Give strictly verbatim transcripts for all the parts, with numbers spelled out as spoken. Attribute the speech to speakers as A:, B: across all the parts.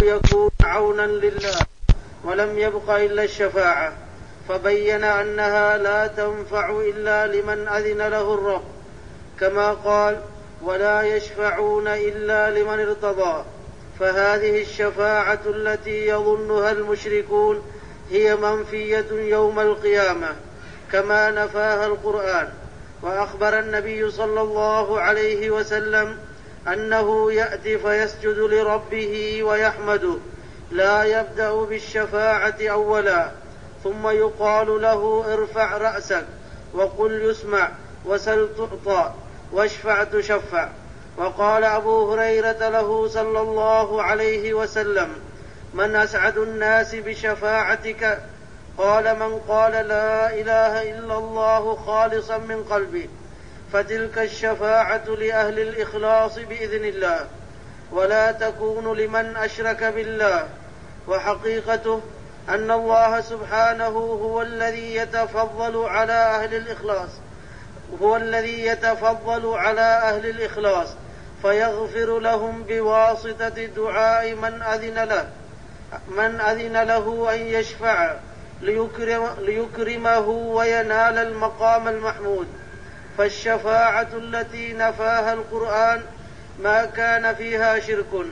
A: يكون عونا لله، ولم يبق إلا الشفاعة، فبين أنها لا تنفع إلا لمن أذن له الرب، كما قال: ولا يشفعون إلا لمن ارتضى. فهذه الشفاعة التي يظنها المشركون هي منفية يوم القيامة كما نفاها القرآن. وأخبر النبي صلى الله عليه وسلم أنه يأتي فيسجد لربه ويحمده، لا يبدأ بالشفاعة أولا، ثم يقال له: ارفع رأسك وقل يسمع وسل تعطى واشفع تشفع. وقال أبو هريرة له صلى الله عليه وسلم: من أسعد الناس بشفاعتك؟ قال: من قال لا إله إلا الله خالصا من قلبه. فتلك الشفاعة لأهل الإخلاص بإذن الله، ولا تكون لمن أشرك بالله. وحقيقته أن الله سبحانه هو الذي يتفضل على أهل الإخلاص هو الذي يتفضل على أهل الإخلاص فيغفر لهم بواسطة دعاء من أذن له من أذن له أن يشفع ليكرم ليكرمه وينال المقام المحمود. فالشفاعة التي نفاها القرآن ما كان فيها شرك،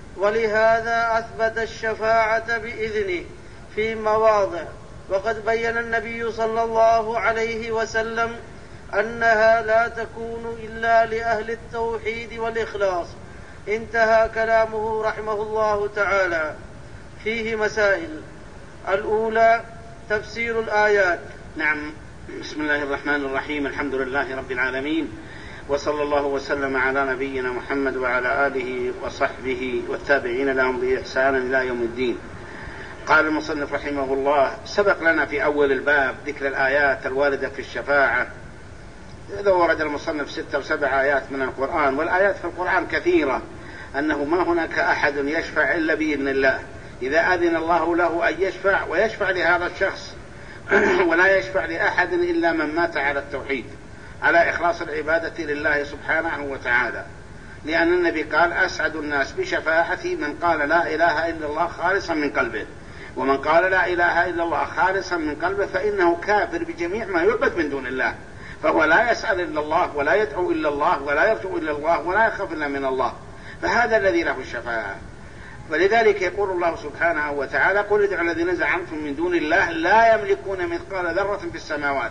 A: ولهذا أثبت الشفاعة بإذنه في مواضع. وقد بين النبي صلى الله عليه وسلم أنها لا تكون إلا لأهل التوحيد والإخلاص. انتهى كلامه رحمه الله تعالى. فيه مسائل: الأولى تفسير الآيات.
B: نعم. بسم الله الرحمن الرحيم. الحمد لله رب العالمين، وصلى الله وسلم على نبينا محمد وعلى آله وصحبه والتابعين لهم بإحسان إلى يوم الدين. قال المصنف رحمه الله: سبق لنا في أول الباب ذكر الآيات الواردة في الشفاعة. إذا ورد المصنف ستة وسبع آيات من القرآن، والآيات في القرآن كثيرة، أنه ما هناك أحد يشفع إلا بإذن الله، إذا أذن الله له أن يشفع ويشفع لهذا الشخص ولا يشفع لأحد إلا من مات على التوحيد، على إخلاص العبادة لله سبحانه وتعالى، لأن النبي قال: أسعد الناس بشفاعتي من قال لا إله إلا الله خالصا من قلبه. ومن قال لا إله إلا الله خالصا من قلبه فإنه كافر بجميع ما يعبد من دون الله، فهو لا يسأل إلا الله ولا يدعو إلا الله ولا يرجو إلا الله ولا يخاف إلا من الله، فهذا الذي له الشفاعة. ولذلك يقول الله سبحانه وتعالى: قل ادعوا الذين زعمتم من دون الله لا يملكون مثقال ذرة في السماوات.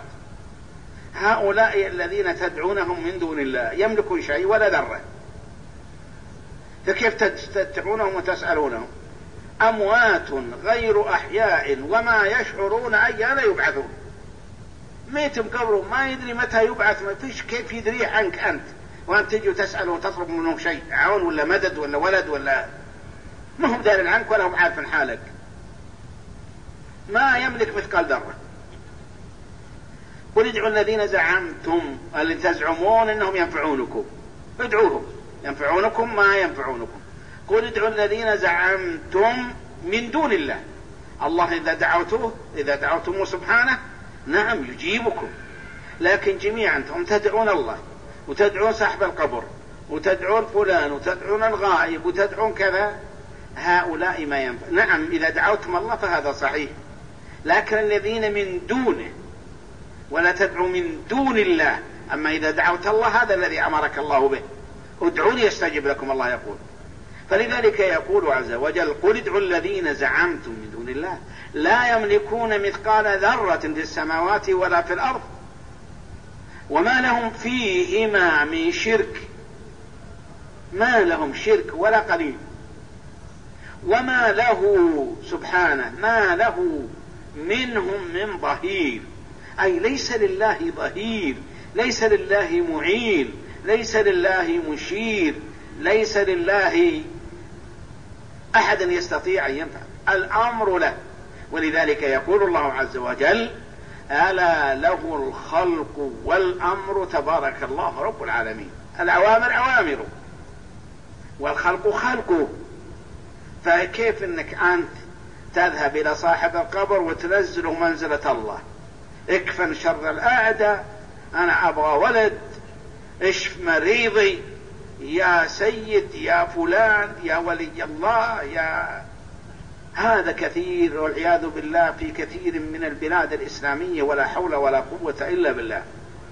B: هؤلاء الذين تدعونهم من دون الله يملكون شيء ولا ذرة، فكيف تدعونهم وتسألونهم؟ أموات غير أحياء وما يشعرون أيان يبعثون. ميتم قبره ما يدري متى يبعث، ما فيش كيف يدري عنك أنت، وأنت تجي وتسأل وتطلب منهم شيء، عون ولا مدد ولا ولد ولا، ما هم دارين عنك ولا هم عارفين حالك. ما يملك مثقال ذرة. قل ادعوا الذين زعمتم، اللي تزعمون انهم ينفعونكم، ادعوهم ينفعونكم ما ينفعونكم. قل ادعوا الذين زعمتم من دون الله. الله إذا دعوتوه إذا دعوتموه سبحانه نعم يجيبكم، لكن جميعا أنتم تدعون الله وتدعون صاحب القبر وتدعون فلان وتدعون الغائب وتدعون كذا، هؤلاء ما ينفع. نعم إذا دعوتم الله فهذا صحيح، لكن الذين من دونه، ولا تدعوا من دون الله. أما إذا دعوت الله هذا الذي أمرك الله به، ادعوني يستجب لكم، الله يقول. فلذلك يقول عز وجل: قل ادعوا الذين زعمتم من دون الله لا يملكون مثقال ذرة في السماوات ولا في الأرض وما لهم فيهما من شرك، ما لهم شرك ولا قليل، وما له سبحانه ما له منهم من ظهير، أي ليس لله ظهير، ليس لله معين، ليس لله مشير، ليس لله أحد يستطيع أن ينفع. الأمر له. ولذلك يقول الله عز وجل: ألا له الخلق والأمر تبارك الله رب العالمين. الأوامر أوامره والخلق خلقه. فكيف أنك أنت تذهب إلى صاحب القبر وتنزله منزلة الله؟ اكفن شر الأعداء، أنا أبغى ولد، اشف مريضي، يا سيد، يا فلان، يا ولي الله، يا هذا كثير والعياذ بالله في كثير من البلاد الإسلامية، ولا حول ولا قوة إلا بالله.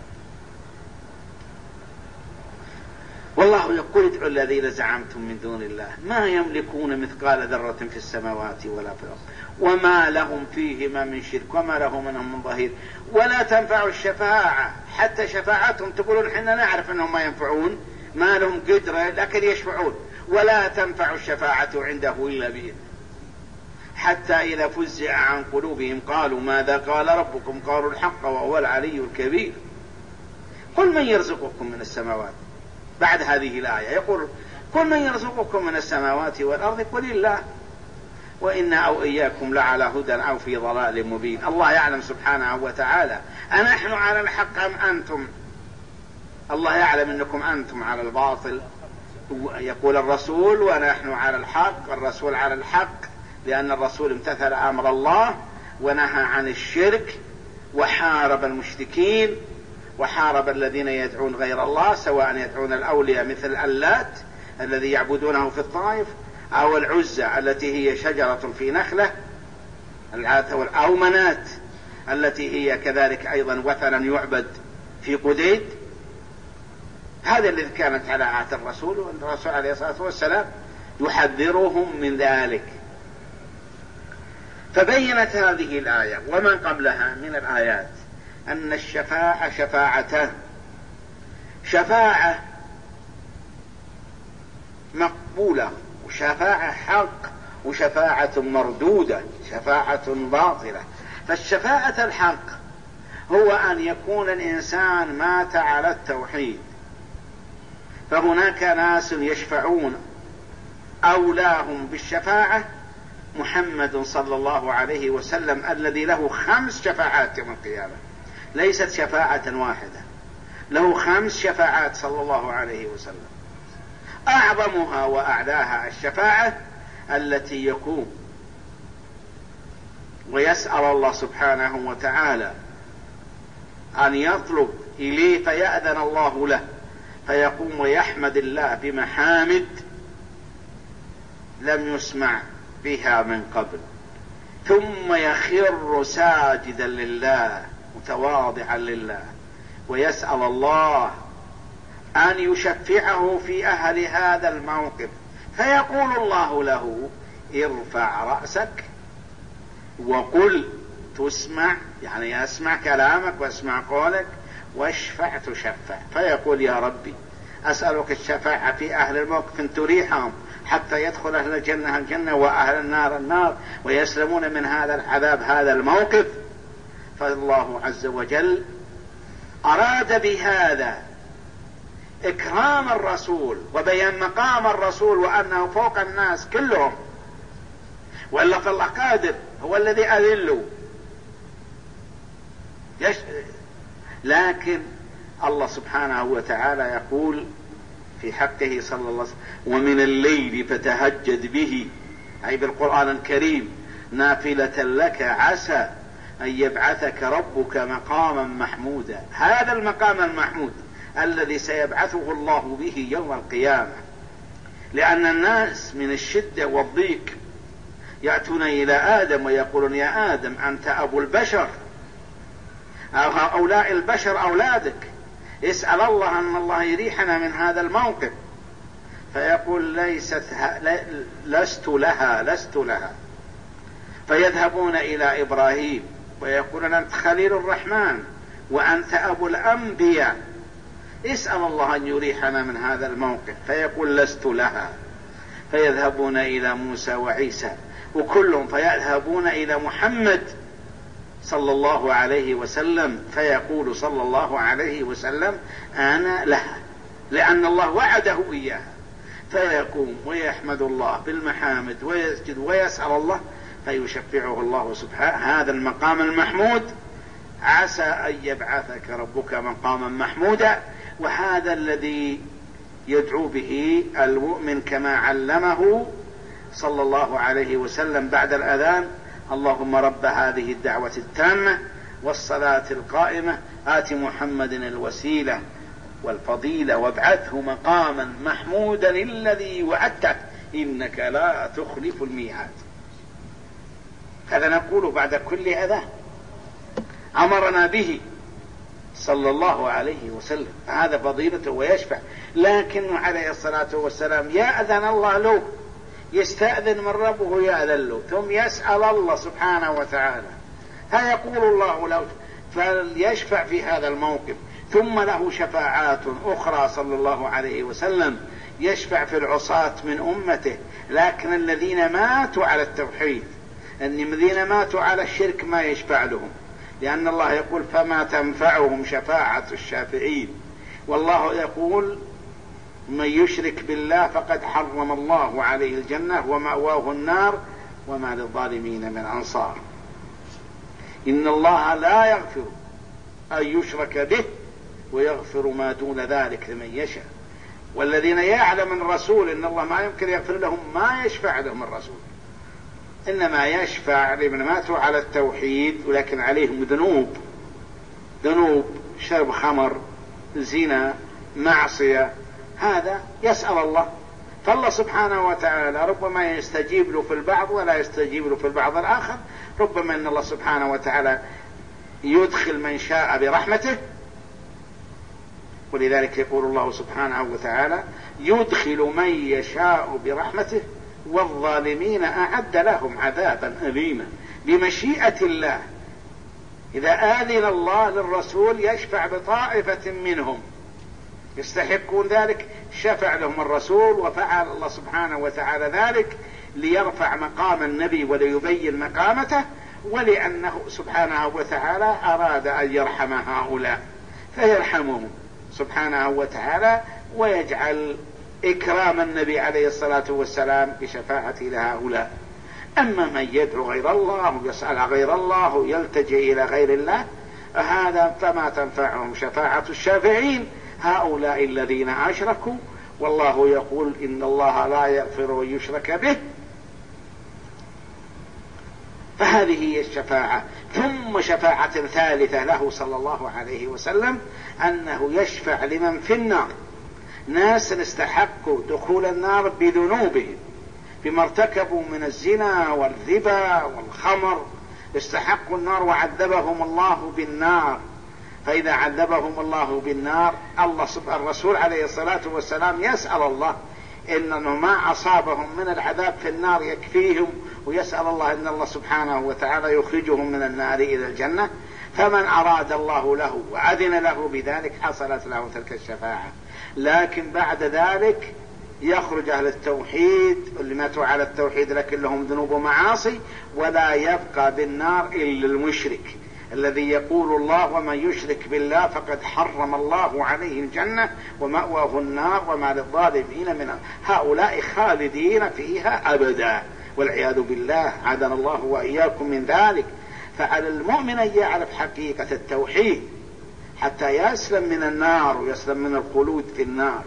B: والله يقول ادعوا الذين زعمتم من دون الله ما يملكون مثقال ذرة في السماوات ولا في الأرض وما لهم فيهما من شرك وما له منهم من ظهير ولا تنفع الشفاعة. حتى شفاعتهم تقولون احنا نعرف انهم ما ينفعون، ما لهم قدرة لكن يشفعون. ولا تنفع الشفاعة عنده إلا بإذنه حتى إذا فزع عن قلوبهم قالوا ماذا قال ربكم قالوا الحق وهو العلي الكبير. قل من يرزقكم من السماوات، بعد هذه الآية يقول قل من يرزقكم من السماوات والأرض قل الله وإنا أو إياكم لعلى هدى أو في ضلال مبين. الله يعلم سبحانه وتعالى أنحن على الحق أم أنتم. الله يعلم أنكم أنتم على الباطل. يقول الرسول ونحن على الحق، الرسول على الحق لأن الرسول امتثل أمر الله ونهى عن الشرك وحارب المشركين وحارب الذين يدعون غير الله، سواء يدعون الأولياء مثل اللات الذي يعبدونه في الطائف أو العزى التي هي شجرة في نخلة أو منات التي هي كذلك أيضا وثنا يعبد في قديد. هذا الذي كانت على عهد الرسول، والرسول عليه الصلاة والسلام يحذرهم من ذلك. فبينت هذه الآية ومن قبلها من الآيات أن الشفاعة شفاعتان: شفاعة مقبولة وشفاعة حق وشفاعة مردودة، شفاعة باطلة. فالشفاعة الحق هو أن يكون الإنسان مات على التوحيد، فهناك ناس يشفعون أولاهم بالشفاعة محمد صلى الله عليه وسلم الذي له خمس شفاعات يوم القيامة، ليست شفاعة واحدة، له خمس شفاعات صلى الله عليه وسلم. أعظمها وأعلاها الشفاعة التي يقوم ويسأل الله سبحانه وتعالى أن يطلب إليه فيأذن الله له، فيقوم ويحمد الله بمحامد لم يسمع بها من قبل، ثم يخر ساجدا لله متواضعا لله ويسأل الله أن يشفعه في أهل هذا الموقف، فيقول الله له ارفع رأسك وقل تسمع، يعني أسمع كلامك وأسمع قولك، واشفع تشفع. فيقول يا ربي أسألك الشفاعة في أهل الموقف أن تريحهم حتى يدخل أهل الجنة الجنة وأهل النار النار ويسلمون من هذا العذاب هذا الموقف. فالله عز وجل أراد بهذا إكرام الرسول وبيان مقام الرسول وأنه فوق الناس كلهم، وإلا فالله قادر هو الذي أذله. يش... لكن الله سبحانه وتعالى يقول في حقه صلى الله عليه وسلم ومن الليل فتهجد به، أي بالقرآن الكريم، نافلة لك عسى أن يبعثك ربك مقاما محمودا. هذا المقام المحمود الذي سيبعثه الله به يوم القيامة، لأن الناس من الشدة والضيق يأتون إلى آدم ويقولون يا آدم أنت أبو البشر، هؤلاء البشر أولادك، اسأل الله أن الله يريحنا من هذا الموقف. فيقول ليست لست لها لست لها. فيذهبون إلى إبراهيم ويقولون أنت خليل الرحمن وأنت أبو الأنبياء، اسأل الله أن يريحنا من هذا الموقف. فيقول لست لها. فيذهبون إلى موسى وعيسى وكلهم، فيذهبون إلى محمد صلى الله عليه وسلم، فيقول صلى الله عليه وسلم أنا لها، لأن الله وعده إياها. فيقوم ويحمد الله بالمحامد ويسجد ويسأل الله فيشفعه الله سبحانه هذا المقام المحمود، عسى أن يبعثك ربك مقاما محمودا. وهذا الذي يدعو به المؤمن كما علمه صلى الله عليه وسلم بعد الأذان: اللهم رب هذه الدعوة التامة والصلاة القائمة آت محمد الوسيلة والفضيلة وابعثه مقاما محمودا الذي وعدته إنك لا تخلف الميعاد. هذا نقوله بعد كل أذان أمرنا به صلى الله عليه وسلم، هذا فضيلته ويشفع. لكن عليه الصلاة والسلام يأذن الله له، يستأذن من ربه يأذن له، ثم يسأل الله سبحانه وتعالى، ها يقول الله له فليشفع في هذا الموقف. ثم له شفاعات أخرى صلى الله عليه وسلم، يشفع في العصاة من أمته، لكن الذين ماتوا على التوحيد، أن الذين ماتوا على الشرك ما يشفع لهم، لأن الله يقول فما تنفعهم شفاعة الشافعين. والله يقول من يشرك بالله فقد حرم الله عليه الجنة ومأواه النار وما للظالمين من أنصار. إن الله لا يغفر أن يشرك به ويغفر ما دون ذلك لمن يشاء. والذين يعلم الرسول إن الله ما يمكن يغفر لهم ما يشفع لهم الرسول، إنما يشفع لمن ماتوا على التوحيد ولكن عليهم ذنوب، ذنوب شرب خمر، زنا، معصية، هذا يسأل الله. فالله سبحانه وتعالى ربما يستجيب له في البعض ولا يستجيب له في البعض الآخر. ربما أن الله سبحانه وتعالى يدخل من شاء برحمته، ولذلك يقول الله سبحانه وتعالى يدخل من يشاء برحمته والظالمين أعد لهم عذابا أليما. بمشيئة الله إذا آذن الله للرسول يشفع بطائفة منهم يستحقون ذلك، شفع لهم الرسول وفعل الله سبحانه وتعالى ذلك ليرفع مقام النبي وليبين مقامته، ولأنه سبحانه وتعالى أراد أن يرحم هؤلاء فيرحمهم سبحانه وتعالى ويجعل إكرام النبي عليه الصلاة والسلام بشفاعته لهؤلاء. أما من يدعو غير الله ويسأل غير الله ويلتجئ إلى غير الله هذا فما تنفعهم شفاعة الشافعين، هؤلاء الذين أشركوا. والله يقول إن الله لا يغفر أن يشرك به. فهذه هي الشفاعة. ثم شفاعة ثالثة له صلى الله عليه وسلم أنه يشفع لمن في النار، ناس استحقوا دخول النار بذنوبهم بما ارتكبوا من الزنا والربا والخمر، استحقوا النار وعذبهم الله بالنار. فإذا عذبهم الله بالنار الله سبحانه الرسول عليه الصلاة والسلام يسأل الله إنه ما أصابهم من العذاب في النار يكفيهم، ويسأل الله إن الله سبحانه وتعالى يخرجهم من النار إلى الجنة. فمن أراد الله له وأذن له بذلك حصلت له تلك الشفاعة. لكن بعد ذلك يخرج أهل التوحيد اللي ماتوا على التوحيد لكن لهم ذنوب ومعاصي، ولا يبقى بالنار إلا المشرك الذي يقول الله ومن يشرك بالله فقد حرم الله عليه الجنة ومأواه النار وما للظالمين من هؤلاء خالدين فيها أبدا والعياذ بالله، عاذنا الله وإياكم من ذلك. فعلى المؤمن أن يعرف حقيقة التوحيد حتى يسلم من النار ويسلم من الخلود في النار.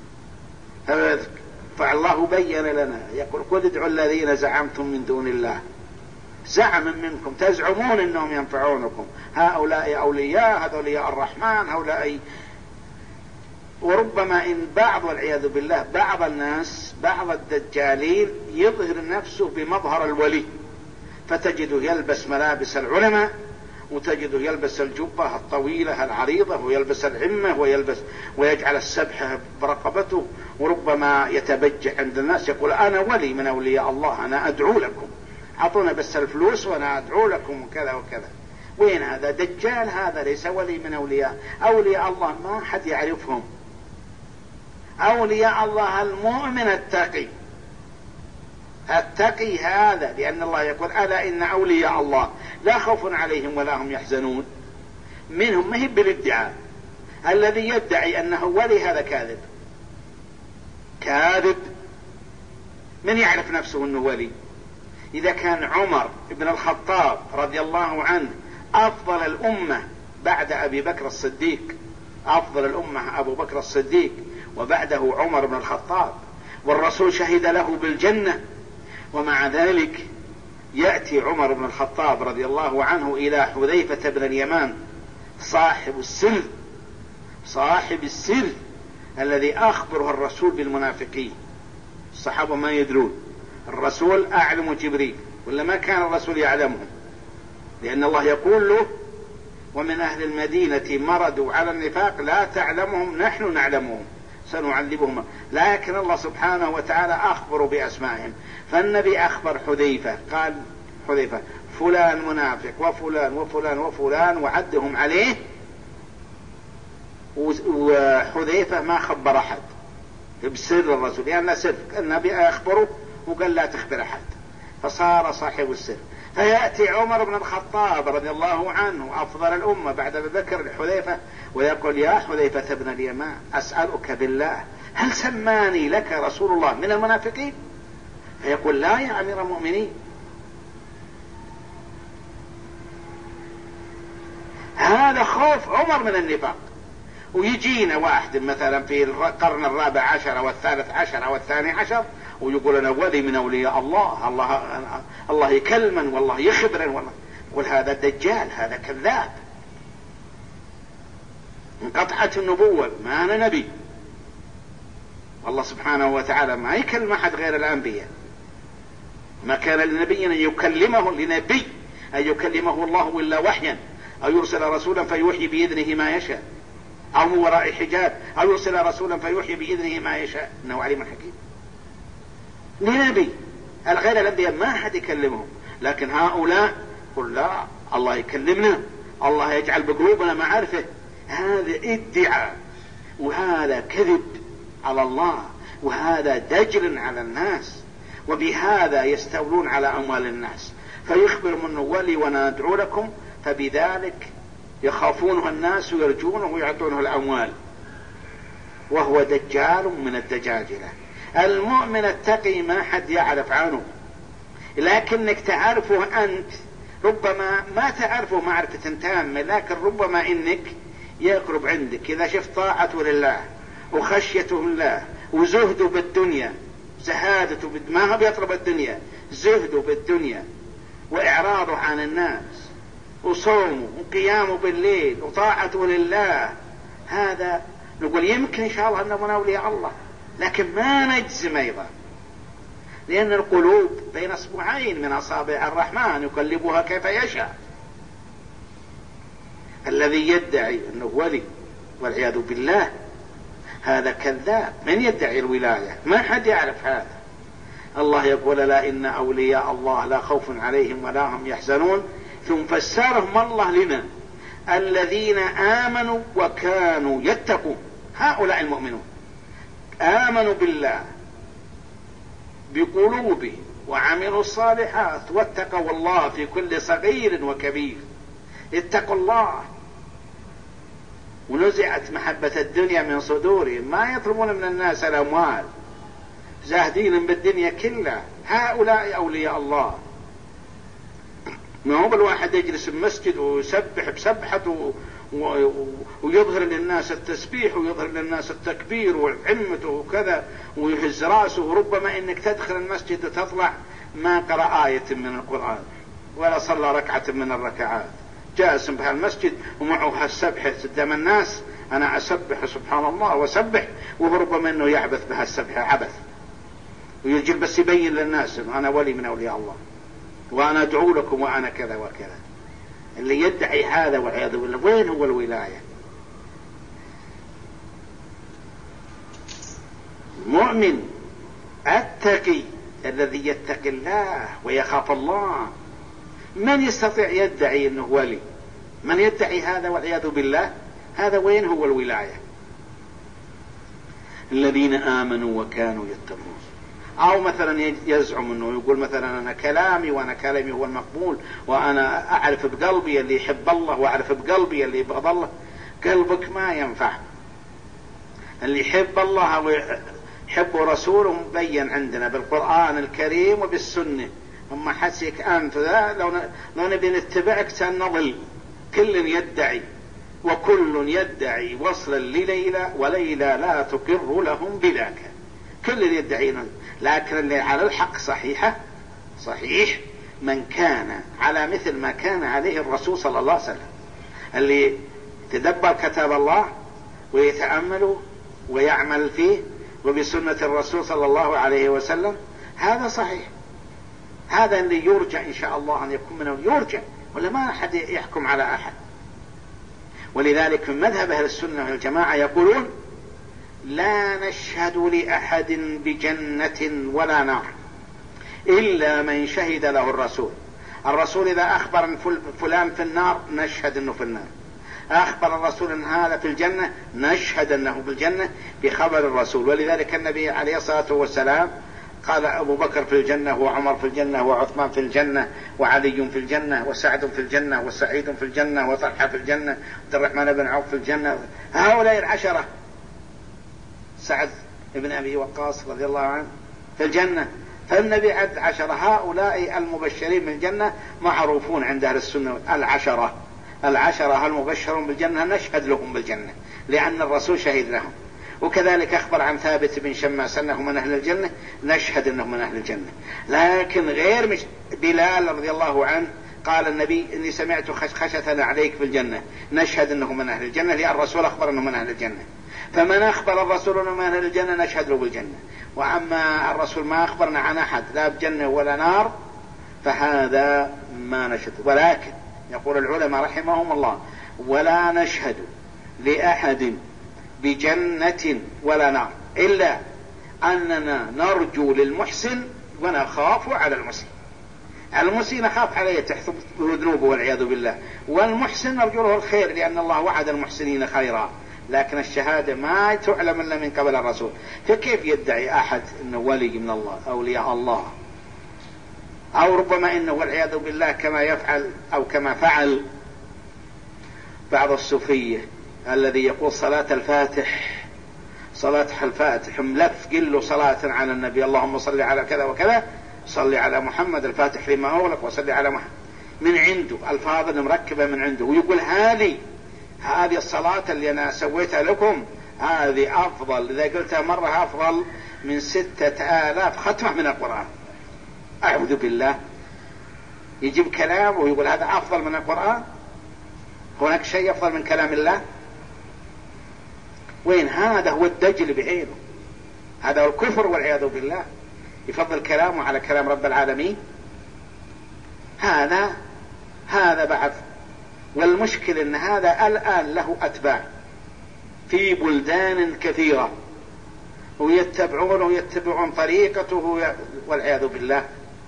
B: فالله بين لنا يقول قل ادعوا الذين زعمتم من دون الله، زعم منكم تزعمون انهم ينفعونكم، هؤلاء اولياء، هذا اولياء الرحمن، هؤلاء. وربما ان بعض والعياذ بالله بعض الناس بعض الدجالين يظهر نفسه بمظهر الولي، فتجده يلبس ملابس العلماء وتجده يلبس الجبة الطويلة العريضة ويلبس العمة ويلبس ويجعل السبحة برقبته، وربما يتبجح عند الناس يقول أنا ولي من أولياء الله، أنا أدعو لكم، أعطونا بس الفلوس وأنا أدعو لكم وكذا وكذا. وين هذا؟ دجال، هذا ليس ولي من أولياء. أولياء الله ما حد يعرفهم. أولياء الله المؤمن التقي، التقي هذا، لأن الله يقول ألا إن أولياء الله لا خوف عليهم ولا هم يحزنون. منهم ما هي بالادعاء، الذي يدعي أنه ولي هذا كاذب كاذب. من يعرف نفسه أنه ولي؟ إذا كان عمر بن الخطاب رضي الله عنه أفضل الأمة بعد أبي بكر الصديق، أفضل الأمة أبو بكر الصديق وبعده عمر بن الخطاب، والرسول شهد له بالجنة، ومع ذلك يأتي عمر بن الخطاب رضي الله عنه إلى حذيفة بن اليمان صاحب السر صاحب السر الذي أخبره الرسول بالمنافقين. الصحابة ما يدرون، الرسول أعلم جبريل ولا ما كان الرسول يعلمهم؟ لأن الله يقول له ومن أهل المدينة مردوا على النفاق لا تعلمهم نحن نعلمهم سنعذبهم، لكن الله سبحانه وتعالى أخبر بأسمائهم. فالنبي أخبر حذيفة، قال حذيفة فلان منافق وفلان وفلان وفلان وعدهم عليه، وحذيفة ما خبر أحد بسر الرسول لأن يعني سر، النبي أخبره وقال لا تخبر أحد، فصار صاحب السر. فيأتي عمر بن الخطاب رضي الله عنه أفضل الأمة بعد ذكر حذيفة ويقول يا حذيفة بن اليمان أسألك بالله هل سماني لك رسول الله من المنافقين؟ فيقول لا يا أمير المؤمنين. هذا خوف عمر من النفاق. ويجينا واحد مثلا في القرن الرابع عشر والثالث عشر والثاني عشر ويقول أنا ولي من أولياء الله، الله الله يكلمن والله يخبرن والله، يقول هذا دجال، هذا كذاب، انقطعت النبوة، ما أنا نبي. والله سبحانه وتعالى ما يكلم أحد غير الأنبياء، ما كان لنبي أن يكلمه لنبي أن يكلمه الله إلا وحيا أو يرسل رسولا فيوحي بإذنه ما يشاء أو من وراء حجاب أو يرسل رسولا فيوحي بإذنه ما يشاء إنه عليم حكيم. لنبي الغير الأنبياء ما أحد يكلمهم، لكن هؤلاء قل لا الله يكلمنا، الله يجعل بقلوبنا معرفة. هذا ادعاء وهذا كذب على الله وهذا دجل على الناس، وبهذا يستولون على أموال الناس. فيخبر منه ولي وندعو لكم، فبذلك يخافونه الناس ويرجونه ويعطونه الأموال، وهو دجال من الدجاجلة. المؤمن التقي ما حد يعرف عنه، لكنك تعرفه أنت، ربما ما تعرفه معرفة تامة، لكن ربما إنك يقرب عندك إذا شفت طاعته لله وخشيته لله وزهده بالدنيا، زهادته بد... ما هو بيطلب الدنيا، زهده بالدنيا وإعراضه عن الناس وصومه وقيامه بالليل وطاعته لله، هذا نقول يمكن إن شاء الله أنه من أولياء الله، لكن ما نجزم أيضا، لأن القلوب بين أصبعين من أصابع الرحمن يقلبها كيف يشاء. الذي يدعي أنه ولي والعياذ بالله هذا كذاب. من يدعي الولاية؟ ما حد يعرف هذا. الله يقول لا إن أولياء الله لا خوف عليهم ولا هم يحزنون، ثم فسرهم الله لنا الذين آمنوا وكانوا يتقون. هؤلاء المؤمنون آمنوا بالله بقلوبهم وعملوا الصالحات واتقوا الله في كل صغير وكبير. اتقوا الله ونزعت محبة الدنيا من صدورهم، ما يطلبون من الناس الأموال، زاهدين بالدنيا كلها. هؤلاء أولياء الله. ما هو بالواحد يجلس المسجد ويسبح بسبحته ويظهر للناس التسبيح ويظهر للناس التكبير وعمته وكذا ويهز راسه، وربما انك تدخل المسجد وتطلع ما قرأ آية من القرآن ولا صلى ركعة من الركعات، جالس بهالمسجد ومعه هالسبح قدام الناس، انا اسبح سبحان الله واسبح، وهو ربما انه يعبث بهالسبح عبث، ويجي بس يبين للناس انه انا ولي من اولياء الله وانا ادعو لكم وانا كذا وكذا. اللي يدعي هذا والعياذ بالله وين هو الولاية؟ المؤمن التقي الذي يتقي الله ويخاف الله من يستطيع يدعي انه ولي؟ من يدعي هذا والعياذ بالله هذا وين هو الولاية؟ الذين آمنوا وكانوا يتقون. أو مثلا يزعم أنه يقول مثلا أنا كلامي وأنا كلامي هو المقبول وأنا أعرف بقلبي اللي يحب الله وأعرف بقلبي اللي يبغض الله. قلبك ما ينفع. اللي يحب الله ويحب رسوله مبين عندنا بالقرآن الكريم وبالسنة. أما حسيك أنت لو لو نبي نتبعك سنضل. كل يدعي وكل يدعي وصلا لليلى وليلى لا تقر لهم بذاك. كل يدعي، لكن اللي على الحق صحيحة صحيح من كان على مثل ما كان عليه الرسول صلى الله عليه وسلم، اللي تدبر كتاب الله ويتأمل ويعمل فيه وبسنة الرسول صلى الله عليه وسلم، هذا صحيح. هذا اللي يرجى إن شاء الله أن يكون منه، يرجى، ولا ما أحد يحكم على أحد. ولذلك من مذهب أهل السنة والجماعة يقولون لا نشهد لأحد بجنة ولا نار إلا من شهد له الرسول. الرسول إذا أخبر أن فلان في النار نشهد أنه في النار، أخبر الرسول أن هذا في الجنة نشهد أنه في الجنة بخبر الرسول. ولذلك النبي عليه الصلاة والسلام قال أبو بكر في الجنة وعمر في الجنة وعثمان في الجنة وعلي في الجنة وسعد في الجنة وسعيد في الجنة وطلحة في الجنة عبد الرحمن بن عوف في الجنة. هؤلاء العشرة، سعد بن أبي وقاص رضي الله عنه في الجنة. فالنبي عد عشرة، هؤلاء المبشرين بالجنة معروفون عند أهل السنة، العشرة العشرة المبشرون بالجنة نشهد لهم بالجنة لأن الرسول شهد لهم. وكذلك أخبر عن ثابت بن شماس أنه من أهل الجنة، نشهد أنه من أهل الجنة. لكن غير مش بلال رضي الله عنه قال النبي إني سمعت خشخشة عليك في الجنة، نشهد أنه من أهل الجنة لأن الرسول أخبر أنه من أهل الجنة. فمن أخبر الرسول أنه من أهل الجنة نشهد له بالجنة. وأما الرسول ما أخبرنا عن أحد لا بجنة ولا نار فهذا ما نشهد. ولكن يقول العلماء رحمهم الله ولا نشهد لأحد بجنة ولا نار إلا أننا نرجو للمحسن ونخاف على المسيء. المسيء نخاف عليه تحت ذنوبه والعياذ بالله، والمحسن نرجو له الخير لأن الله وعد المحسنين خيرا. لكن الشهادة ما تعلم إلا من قبل الرسول. فكيف يدعي أحد أنه ولي من الله أولياء الله، أو ربما إنه والعياذ بالله كما يفعل أو كما فعل بعض الصوفية الذي يقول صلاة الفاتح صلاة الفاتح ملف قل له صلاة على النبي اللهم صل على كذا وكذا، صل على محمد الفاتح لما أغلق وصل على محمد، من عنده الفاظ مركبة من عنده، ويقول هذه هذه الصلاة اللي أنا سويتها لكم هذه أفضل، إذا قلتها مرة أفضل من ستة آلاف ختمة من القرآن. أعوذ بالله، يجيب كلام ويقول هذا أفضل من القرآن؟ هناك شيء أفضل من كلام الله؟ وين هذا؟ هو الدجل بعينه، هذا هو الكفر والعياذ بالله، يفضل كلامه على كلام رب العالمين. هذا هذا بعد. والمشكلة أن هذا الآن له أتباع في بلدان كثيرة ويتبعون ويتبعون طريقته والعياذ بالله.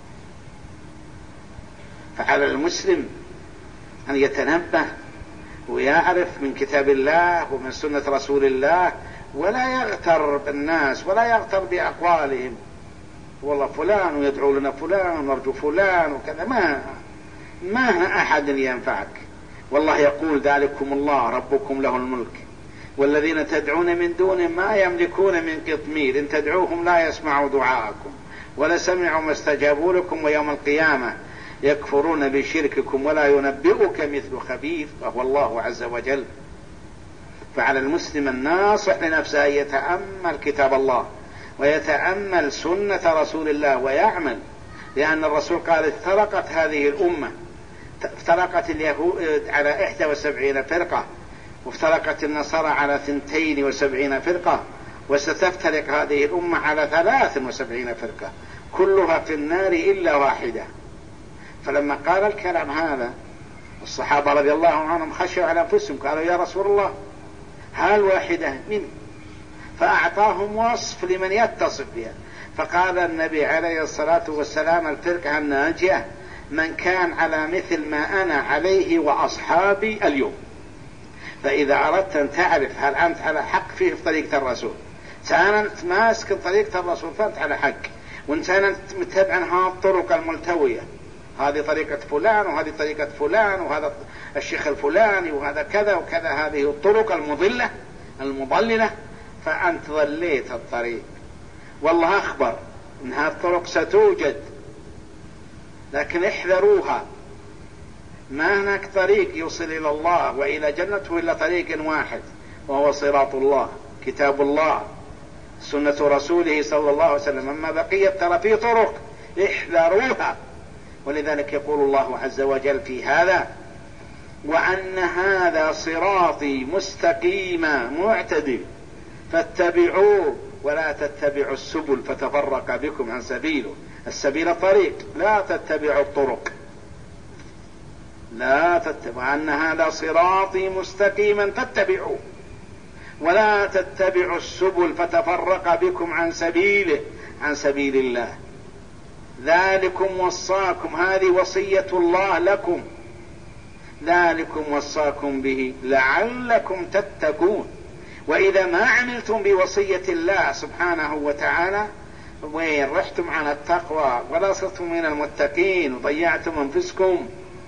B: فعلى المسلم أن يتنبه ويعرف من كتاب الله ومن سنة رسول الله، ولا يغتر بالناس ولا يغتر بأقوالهم، والله فلان ويدعو لنا فلان ونرجو فلان وكذا، ما ما أحد ينفعك. والله يقول ذلكم الله ربكم له الملك والذين تدعون من دونه ما يملكون من قطمير إن تدعوهم لا يسمعوا دعاءكم ولا سمعوا ما استجابوا لكم ويوم القيامة يكفرون بشرككم ولا ينبئك مثل خبير وهو الله عز وجل. فعلى المسلم الناصح لنفسه أن يتأمل كتاب الله ويتأمل سنة رسول الله ويعمل، لأن الرسول قال افترقت هذه الأمة، افترقت اليهود على إحدى وسبعين فرقة وافترقت النصارى على ثنتين وسبعين فرقة وستفترق هذه الأمة على ثلاث وسبعين فرقة كلها في النار إلا واحدة. فلما قال الكلام هذا الصحابة رضي الله عنهم خشوا على أنفسهم، قالوا يا رسول الله هل واحدة من؟ فأعطاهم وصف لمن يتصف بها، فقال النبي عليه الصلاة والسلام الفرقة الناجية من كان على مثل ما أنا عليه وأصحابي اليوم. فإذا أردت أن تعرف هل أنت على حق فيه في طريقة الرسول، أنت ماسك طريقة الرسول فأنت على حق، وانت أنت متبع هذه الطرق الملتوية، هذه طريقة فلان وهذه طريقة فلان وهذا الشيخ الفلاني وهذا كذا وكذا، هذه الطرق المضلة المضللة، فأنت ضليت الطريق. والله أخبر أن هذه الطرق ستوجد لكن احذروها، ما هناك طريق يوصل إلى الله وإلى جنته إلا طريق واحد وهو صراط الله كتاب الله سنة رسوله صلى الله عليه وسلم، أما بقية ترى في طرق احذروها. ولذلك يقول الله عز وجل في هذا وأن هذا صراطي مستقيما معتدل فاتبعوه ولا تتبعوا السبل فتفرق بكم عن سبيله. السبيل طريق، لا تتبعوا الطرق، لا تتبعوا أن هذا صراطي مستقيما فاتبعوه، ولا تتبعوا السبل فتفرق بكم عن سبيله عن سبيل الله. ذلكم وصاكم، هذه وصية الله لكم، ذلكم وصاكم به لعلكم تتقون. وإذا ما عملتم بوصية الله سبحانه وتعالى وين رحتم عن التقوى ولا صرتم من المتقين وضيعتم أنفسكم.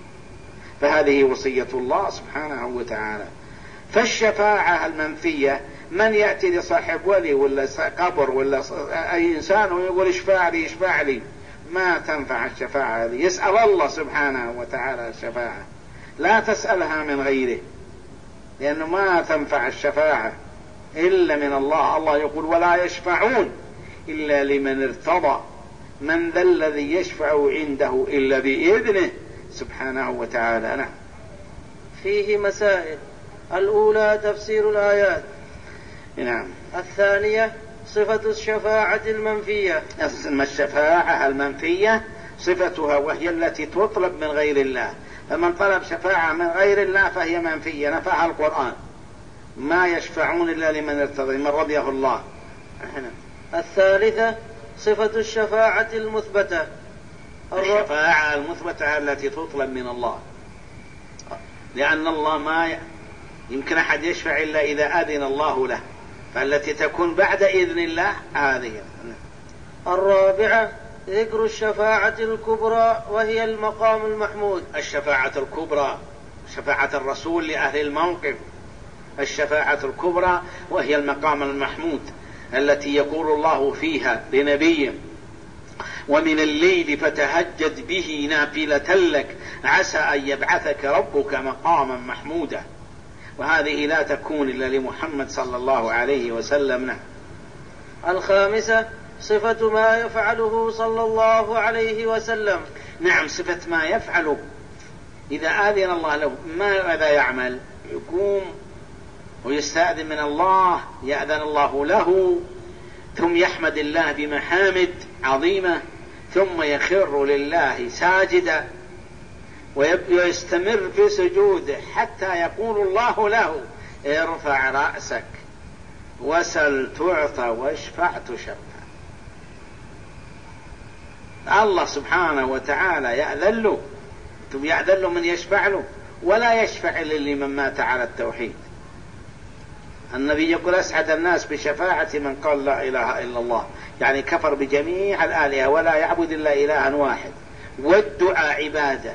B: فهذه وصية الله سبحانه وتعالى. فالشفاعة المنفية، من يأتي لصاحب ولي ولا قبر ولا أي إنسان ويقول اشفع لي اشفع لي، ما تنفع الشفاعة هذه. يسأل الله سبحانه وتعالى الشفاعة، لا تسألها من غيره، لأنه ما تنفع الشفاعة إلا من الله. الله يقول ولا يشفعون إلا لمن ارتضى، من ذا الذي يشفع عنده إلا بإذنه سبحانه وتعالى. نعم.
A: فيه مسائل. الأولى تفسير الآيات.
B: نعم.
A: الثانية صفة الشفاعة المنفية.
B: الشفاعة المنفية صفتها وهي التي تطلب من غير الله، فمن طلب شفاعة من غير الله فهي منفية، نفاها القرآن، ما يشفعون إلا لمن ارتضى من رضيه الله.
A: الثالثة صفة الشفاعة المثبتة.
B: الشفاعة المثبتة التي تطلب من الله، لأن الله ما يمكن أحد يشفع إلا إذا أذن الله له، فالتي تكون بعد إذن الله هذه.
A: الرابعة ذكر الشفاعة الكبرى وهي المقام المحمود.
B: الشفاعة الكبرى شفاعة الرسول لأهل الموقف، الشفاعة الكبرى وهي المقام المحمود التي يقول الله فيها لنبيه ومن الليل فتهجد به نافلة لك عسى أن يبعثك ربك مقاما محمودا. وهذه لا تكون إلا لمحمد صلى الله عليه وسلم.
A: الخامسة صفة ما يفعله صلى الله عليه وسلم.
B: نعم، صفة ما يفعله إذا آذن الله له. ماذا يعمل؟ يقوم ويستأذن من الله، يأذن الله له، ثم يحمد الله بمحامد عظيمة، ثم يخر لله ساجدا ويستمر في سجوده حتى يقول الله له ارفع رأسك وسل تعطى واشفع تشفع. الله سبحانه وتعالى يأذن له، ثم يأذن له من يشفع له، ولا يشفع إلا لمن مات على التوحيد. النبي يقول أسعد الناس بشفاعة من قال لا إله إلا الله، يعني كفر بجميع الآلهة ولا يعبد إلا إلها واحد. والدعاء عبادة،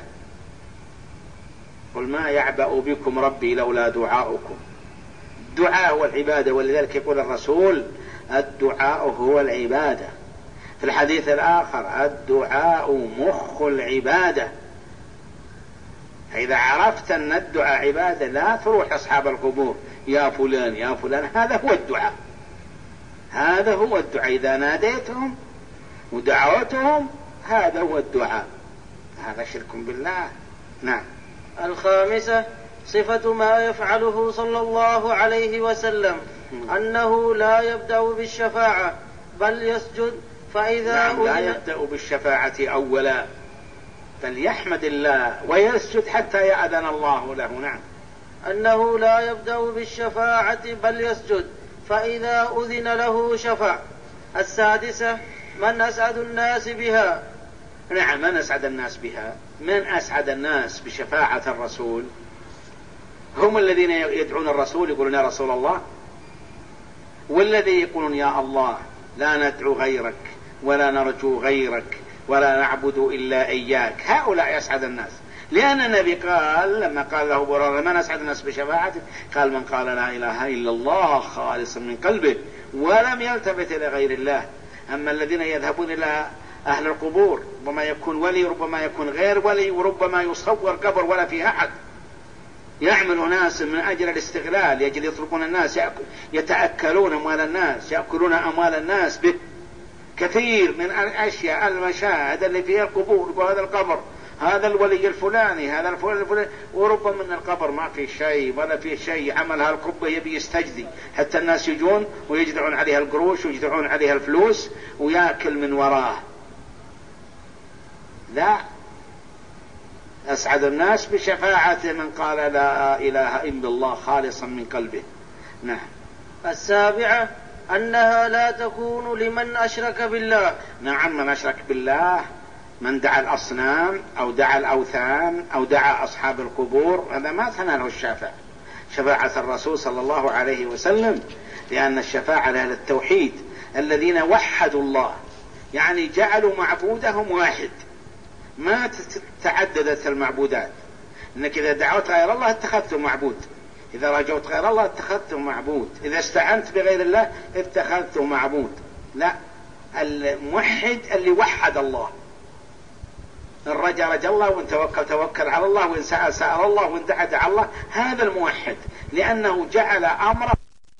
B: قل ما يعبأ بكم ربي لولا دعاؤكم. الدعاء هو العبادة، ولذلك يقول الرسول الدعاء هو العبادة. في الحديث الآخر الدعاء مخ العبادة. إذا عرفت أن الدعاء عبادة لا تروح أصحاب القبور يا فلان يا فلان، هذا هو الدعاء، هذا هو الدعاء. إذا ناديتهم ودعوتهم هذا هو الدعاء، هذا شرك بالله. نعم.
A: الخامسة صفة ما يفعله صلى الله عليه وسلم أنه لا يبدأ بالشفاعة بل يسجد فإذا
B: نعم، لا يبدأ بالشفاعة أولا بل يحمد الله ويسجد حتى يأذن الله له. نعم.
A: أنه لا يبدأ بالشفاعة بل يسجد فإذا أذن له شفع. السادسة من أسعد الناس بها.
B: نعم، من أسعد الناس بها؟ من أسعد الناس بشفاعة الرسول هم الذين يدعون الرسول يقولون يا رسول الله، والذي يقولون يا الله لا ندعو غيرك ولا نرجو غيرك ولا نعبد إلا إياك. هؤلاء أسعد الناس، لأن النبي قال لما قال له برارة من أسعد الناس بشفاعته قال من قال لا إله إلا الله خالصا من قلبه ولم يلتفت إلى غير الله. أما الذين يذهبون إلى أهل القبور ربما يكون ولي ربما يكون غير ولي وربما يصور قبر ولا فيه أحد، يعمل ناس من أجل الاستغلال، يجد يطلقون الناس يتأكلون أموال الناس، يأكلون أموال الناس به. كثير من الأشياء المشاهد اللي فيها القبور وهذا القبر هذا الولي الفلاني، هذا الفلاني الفلاني، وربما من القبر ما في شيء ولا في شيء، عمل هالقبة يبي يستجدي، حتى الناس يجون ويجدعون عليها القروش ويجدعون عليها الفلوس ويأكل من وراه. لا، أسعد الناس بشفاعة من قال لا إله إلا الله خالصا من قلبه. نعم.
A: السابعة أنها لا تكون لمن أشرك بالله.
B: نعم، من أشرك بالله، من دعا الأصنام أو دعا الأوثان أو دعا أصحاب القبور، هذا ما تناله الشفاعة. شفاعة الرسول صلى الله عليه وسلم، لأن الشفاعة لأهل التوحيد الذين وحدوا الله، يعني جعلوا معبودهم واحد، ما تعددت المعبودات. إنك إذا دعوت غير الله اتخذته معبود، إذا رجوت غير الله اتخذته معبود، إذا استعنت بغير الله اتخذته معبود. لا، الموحد اللي وحد الله، إن رجى رجى الله، وإن توكل توكل على الله، وإن سأل سأل الله، وإن دعا دعا الله. هذا الموحد، لأنه جعل أمره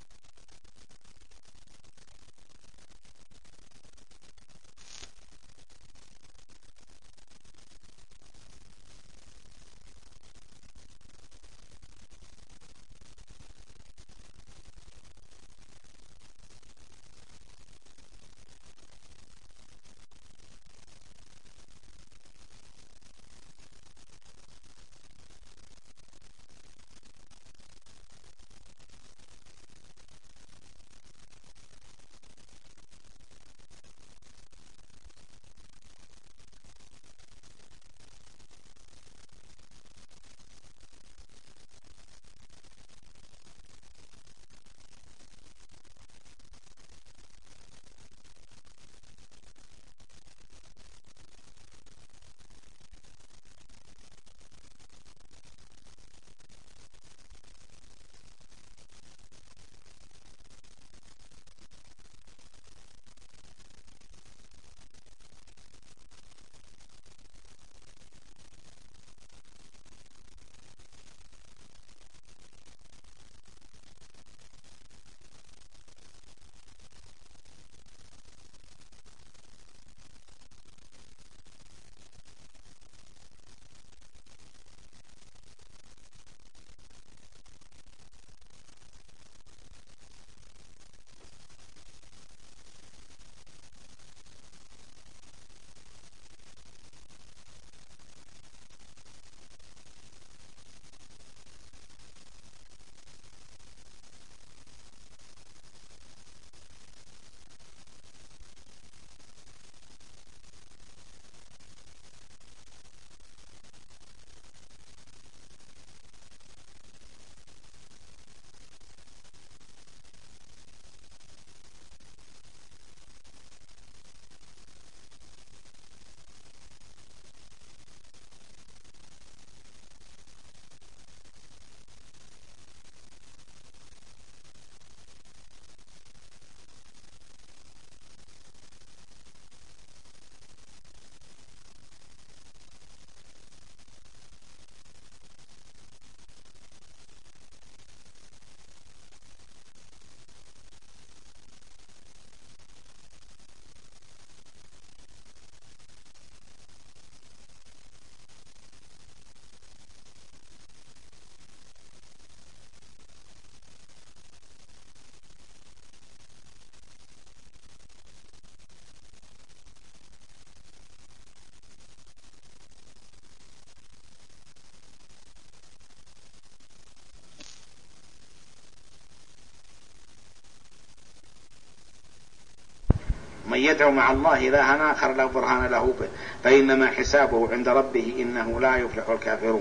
B: من يدعو مع الله إلها آخر لا برهان له به فإنما حسابه عند ربه إنه لا يفلح الكافرون.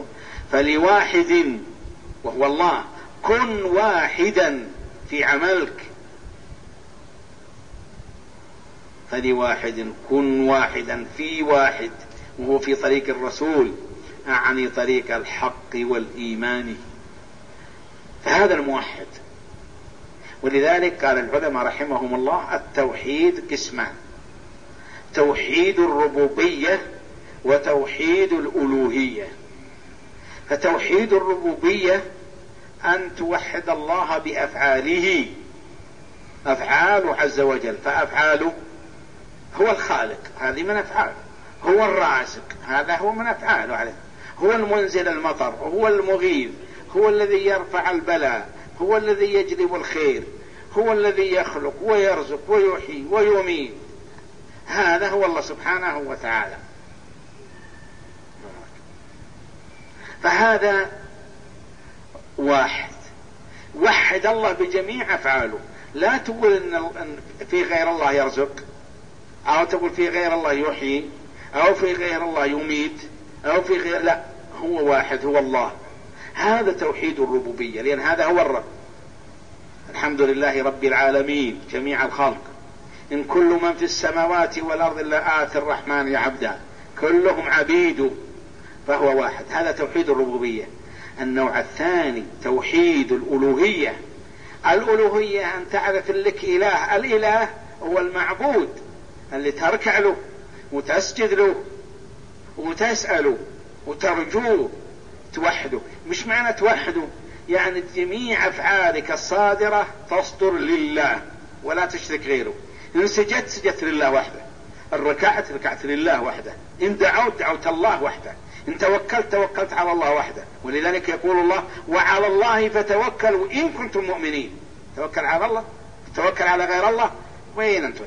B: فلواحد وهو الله كن واحدا في عملك، فلواحد كن واحدا في واحد، وهو في طريق الرسول، أعني طريق الحق والإيمان، فهذا الموحد. ولذلك قال العلماء رحمهم الله التوحيد قسمان: توحيد الربوبية وتوحيد الألوهية. فتوحيد الربوبية أن توحد الله بأفعاله، أفعاله عز وجل، فأفعاله هو الخالق، هذه من أفعاله، هو الرازق، هذا هو من أفعاله عليه، هو المنزل المطر، هو المغيث، هو الذي يرفع البلاء، هو الذي يجلب الخير، هو الذي يخلق ويرزق ويحيي ويميت. هذا هو الله سبحانه وتعالى. فهذا واحد، وحد الله بجميع أفعاله. لا تقول إن في غير الله يرزق، أو تقول في غير الله يحيي، أو في غير الله يميت، أو في غير، لا، هو واحد، هو الله. هذا توحيد الربوبية، لأن هذا هو الرب. الحمد لله رب العالمين جميع الخلق، إن كل من في السماوات والأرض إلا آتي الرحمن عبدا، كلهم عبيد، فهو واحد. هذا توحيد الربوبية. النوع الثاني توحيد الألوهية. الألوهية أن تعرف لك إله، الإله هو المعبود اللي تركع له وتسجد له وتسأله وترجوه، توحده. مش معنى توحده يعني جميع أفعالك الصادرة تصدر لله ولا تشرك غيره. إن سجدت سجدت لله وحده، إن ركعت ركعت لله وحده، إن دعوت دعوت الله وحده، إن توكلت توكلت على الله وحده. ولذلك يقول الله وعلى الله فتوكلوا إن كنتم مؤمنين. توكل على الله، توكل على غير الله، وين أنتم؟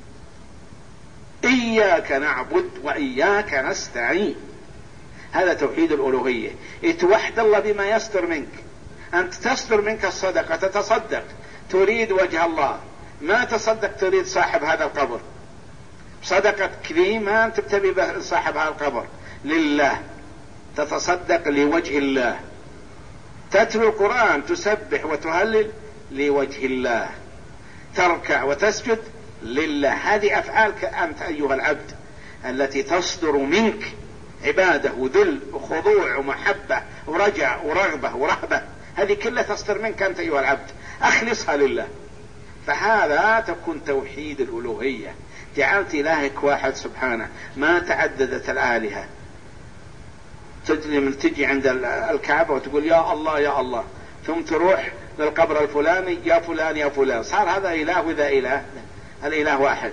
B: إياك نعبد وإياك نستعين. هذا توحيد الألوهية. اتوحد الله بما يصدر منك. أنت تصدر منك الصدقة، تتصدق تريد وجه الله، ما تصدق تريد صاحب هذا القبر. صدقة كذي ما أنت تبي صاحب هذا القبر، لله، تتصدق لوجه الله. تتلو القرآن تسبح وتهلل لوجه الله. تركع وتسجد لله. هذه أفعالك أنت أيها العبد التي تصدر منك، عبادة وذل وخضوع ومحبة ورجع ورغبة ورهبة، هذه كلها تصدر منك أنت أيها العبد. أخلصها لله. فهذا تكون توحيد الألوهية. جعلت إلهك واحد سبحانه، ما تعددت الآلهة. تجي من تجي عند الكعبة وتقول يا الله يا الله، ثم تروح للقبر الفلاني يا فلان يا فلان، صار هذا إله وذا إله. الإله واحد،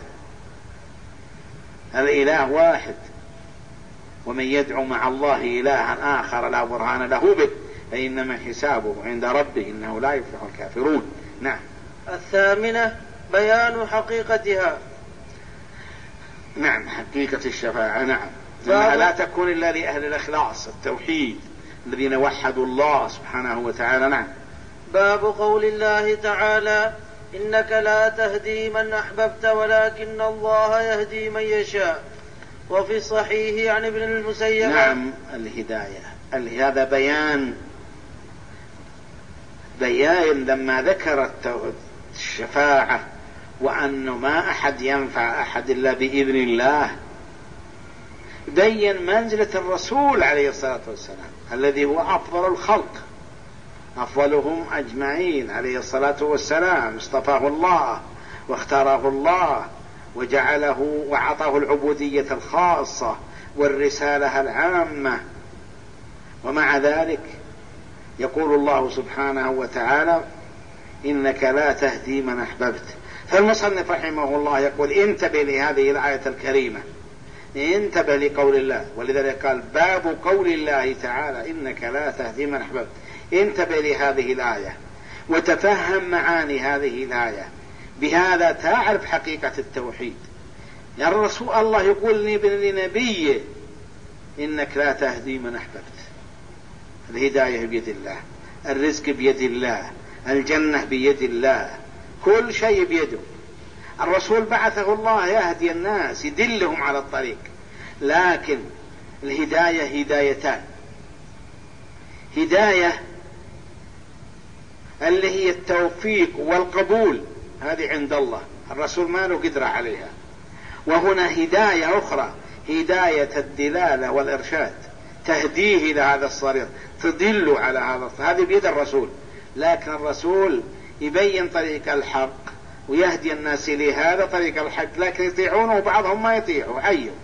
B: الإله واحد. ومن يدعو مع الله إلها آخر لا برهان له به فإنما حسابه عند ربه إنه لا يفلح الكافرون. نعم.
A: الثامنة بيان حقيقتها.
B: نعم، حقيقة الشفاعة. نعم، إنها لا تكون إلا لأهل الإخلاص التوحيد الذين وحدوا الله سبحانه وتعالى. نعم.
A: باب قول الله تعالى إنك لا تهدي من أحببت ولكن الله يهدي من يشاء. وفي الصحيح عن ابن المسيب.
B: نعم، الهداية. هذا بيان بيان لما ذكرت الشفاعة وأنه ما أحد ينفع أحد إلا بإذن الله، بين منزلة الرسول عليه الصلاة والسلام الذي هو أفضل الخلق، أفضلهم أجمعين عليه الصلاة والسلام. اصطفاه الله واختاره الله وجعله وعطاه العبودية الخاصة والرسالة العامة. ومع ذلك يقول الله سبحانه وتعالى إنك لا تهدي من أحببت. فالمصنف رحمه الله يقول انتبه لهذه الآية الكريمة، انتبه لقول الله. ولذلك قال باب قول الله تعالى إنك لا تهدي من أحببت. انتبه لهذه الآية وتفهم معاني هذه الآية، بهذا تعرف حقيقة التوحيد. يا الرسول الله يقول لنبيه إنك لا تهدي من أحببت. الهداية بيد الله، الرزق بيد الله، الجنة بيد الله، كل شيء بيده. الرسول بعثه الله يهدي الناس، يدلهم على الطريق. لكن الهداية هدايتان. هداية اللي هي التوفيق والقبول، هذه عند الله، الرسول ما له قدرة عليها. وهنا هداية أخرى، هداية الدلالة والإرشاد، تهديه إلى هذا الطريق، تدل على هذا الطريق، هذه بيد الرسول. لكن الرسول يبين طريق الحق ويهدي الناس لهذا طريق الحق، لكن يطيعونه وبعضهم ما يطيعوا. عيوا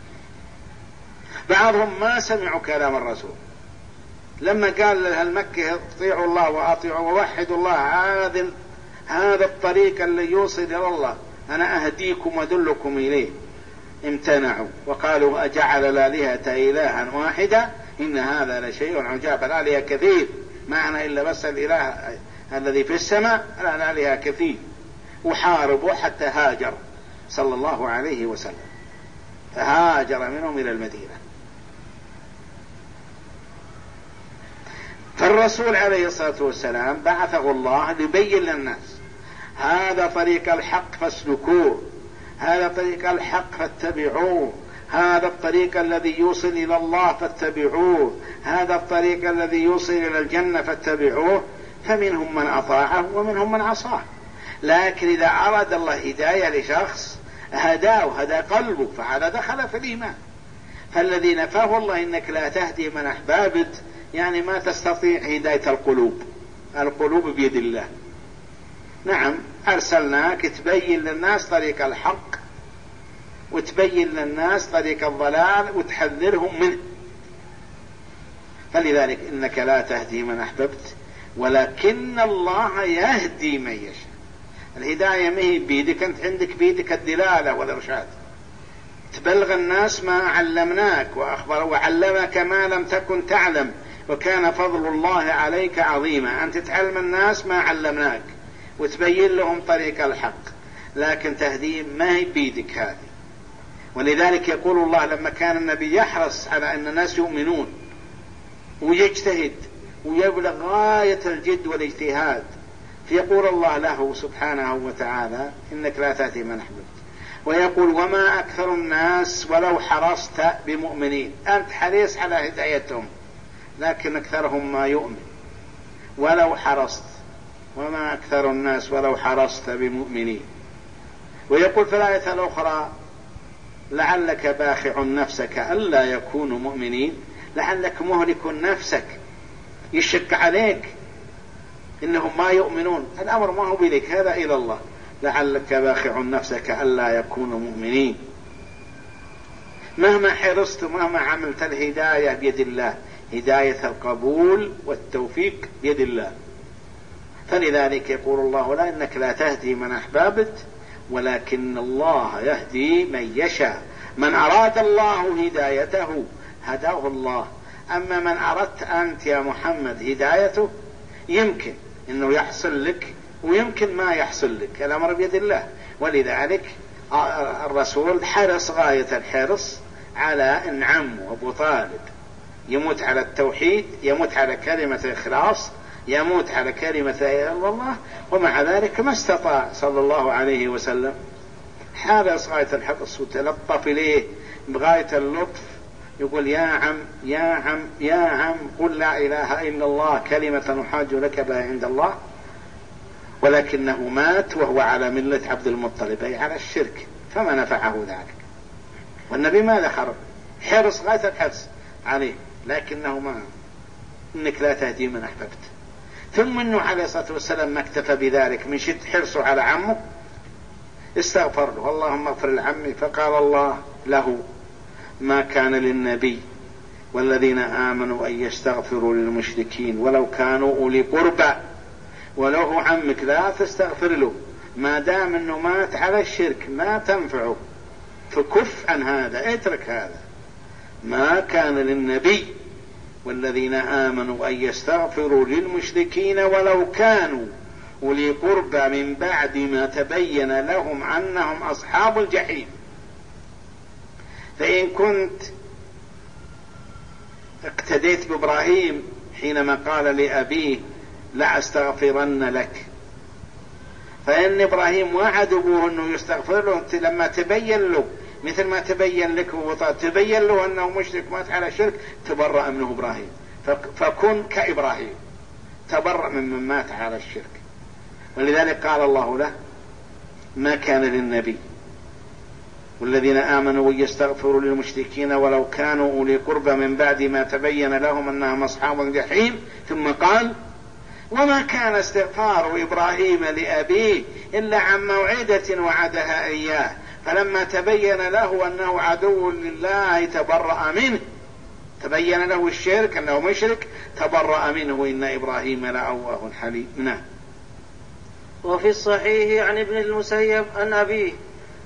B: بعضهم ما سمعوا كلام الرسول لما قال للمكة اطيعوا الله واطيعوا ووحدوا الله، هذا هذا الطريق اللي يوصل إلى الله، أنا أهديكم وأدلكم إليه. امتنعوا وقالوا أجعل الآلهة إلها واحدة إن هذا لشيء عجاب. الآلهة كثير، معنى إلا بس الإله الذي في السماء، الآلهة كثير. وحاربوا حتى هاجر صلى الله عليه وسلم، فهاجر منهم إلى المدينة. فالرسول عليه الصلاة والسلام بعثه الله ليبين للناس هذا طريق الحق فاسلكوه، هذا طريق الحق فاتبعوه، هذا الطريق الذي يوصل إلى الله فاتبعوه، هذا الطريق الذي يوصل إلى الجنة فاتبعوه. فمنهم من أطاعه ومنهم من عصاه، لكن إذا أراد الله هداية لشخص هداه، هدى قلبه، فهذا دخل في الإيمان. فالذي نفاه الله إنك لا تهدي من أحببت، يعني ما تستطيع هداية القلوب، القلوب بيد الله. نعم أرسلناك تبين للناس طريق الحق وتبين للناس طريق الضلال وتحذرهم منه. فلذلك إنك لا تهدي من أحببت ولكن الله يهدي من يشاء. الهداية ما هي بيدك أنت، عندك بيدك الدلالة والإرشاد، تبلغ الناس ما علمناك وأخبر وعلمك ما لم تكن تعلم وكان فضل الله عليك عظيما. أنت تعلم الناس ما علمناك وتبين لهم طريق الحق، لكن تهديهم ما هي بيدك هذه. ولذلك يقول الله لما كان النبي يحرص على أن الناس يؤمنون ويجتهد ويبلغ غاية الجد والاجتهاد، فيقول الله له سبحانه وتعالى إنك لا تهدي من أحببت، ويقول وما أكثر الناس ولو حرصت بمؤمنين. أنت حريص على هدايتهم لكن أكثرهم ما يؤمن. ولو حرصت، وما أكثر الناس ولو حرصت بمؤمنين. ويقول في الآية الأخرى لعلك باخع نفسك ألا يكونوا مؤمنين، لعلك مهلك نفسك، يشك عليك إنهم ما يؤمنون. الأمر ما هو بيدك، هذا إلى الله. لعلك باخع نفسك ألا يكونوا مؤمنين. مهما حرصت ومهما عملت الهداية بيد الله، هداية القبول والتوفيق بيد الله. فلذلك يقول الله لا إنك لا تهدي من أحببت ولكن الله يهدي من يشاء. من أراد الله هدايته هداه الله. أما من أردت أنت يا محمد هدايته يمكن أنه يحصل لك ويمكن ما يحصل لك، الأمر بيد الله. ولذلك الرسول حرص غاية الحرص على أن عمه أبو طالب يموت على التوحيد، يموت على كلمة الإخلاص، يموت على كلمة لا إله إلا الله، ومع ذلك ما استطاع صلى الله عليه وسلم. حرص غاية الحرص وتلطف إليه بغاية اللطف، يقول يا عم يا عم يا عم قل لا إله إلا الله كلمة نحاج لك بها عند الله. ولكنه مات وهو على ملة عبد المطلب، أي على الشرك، فما نفعه ذلك. والنبي ماذا حرص؟ حرص غاية الحرص عليه، لكنه ما إنك لا تهدي من أحببت. ثم أنه عليه الصلاة والسلام ما اكتفى بذلك، من شد حرصه على عمه استغفر له، اللهم اغفر لعمي. فقال الله له ما كان للنبي والذين آمنوا أن يستغفروا للمشركين ولو كانوا أولي قربى. ولو عمك لا تستغفر له ما دام أنه مات على الشرك، ما تنفعه، فكف عن هذا، اترك هذا. ما كان للنبي والذين آمنوا أن يستغفروا للمشركين ولو كانوا أولي قربى من بعد ما تبين لهم أنهم أصحاب الجحيم. فإن كنت اقتديت بإبراهيم حينما قال لأبيه لا أستغفرن لك، فإن إبراهيم وعد أبوه أنه يستغفر له لما تبين له مثل ما تبين لك تبين له أنه مشرك مات على شرك، تبرأ منه إبراهيم. فكن كإبراهيم، تبرأ ممن مات على الشرك. ولذلك قال الله له ما كان للنبي والذين آمنوا ويستغفروا للمشركين ولو كانوا أولي قربى من بعد ما تبين لهم أنهم أصحاب الجحيم. ثم قال وما كان استغفار إبراهيم لأبيه إلا عن موعدة وعدها إياه فلما تبين له أنه عدو لله تبرأ منه. تبين له الشرك أنه مشرك، تبرأ منه إن إبراهيم لأواه حليم. نعم.
A: وفي الصحيح عن ابن المسيب عن أبيه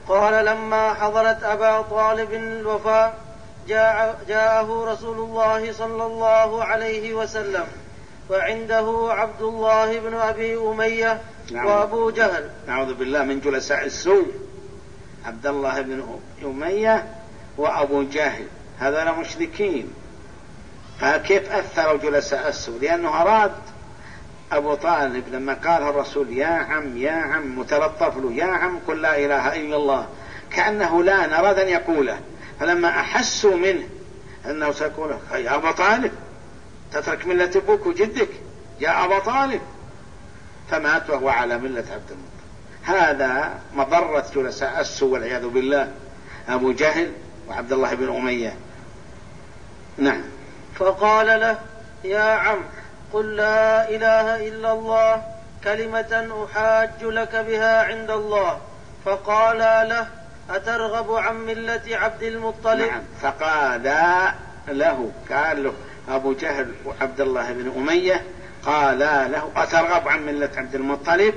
A: قال لما حضرت أبا طالب الوفاة جاء جاءه رسول الله صلى الله عليه وسلم وعنده عبد الله بن أبي أمية وأبو جهل.
B: نعوذ بالله من جلساء السوء، عبد الله بن أمية وأبو جهل هذا مشركين، فكيف أثروا جلساء السوء؟ لأنه أراد أبو طالب لما قال الرسول يا عم يا عم متلطف له، يا عم قل لا إله إلا الله، كأنه لا أراد أن يقوله، فلما أحسوا منه أنه سيقوله يا أبا طالب تترك ملة أبوك وجدك يا أبا طالب، فمات وهو على ملة عبد المطلب. هذا مضرة جلساء السوء والعياذ بالله، أبو جهل وعبد الله بن أمية. نعم.
A: فقال له يا عم قل لا إله إلا الله كلمة أحاج لك بها عند الله. فقال له أترغب عن ملة عبد المطلب؟
B: نعم. فقال له قال له أبو جهل وعبد الله بن أمية قال له أترغب عن ملة عبد المطلب؟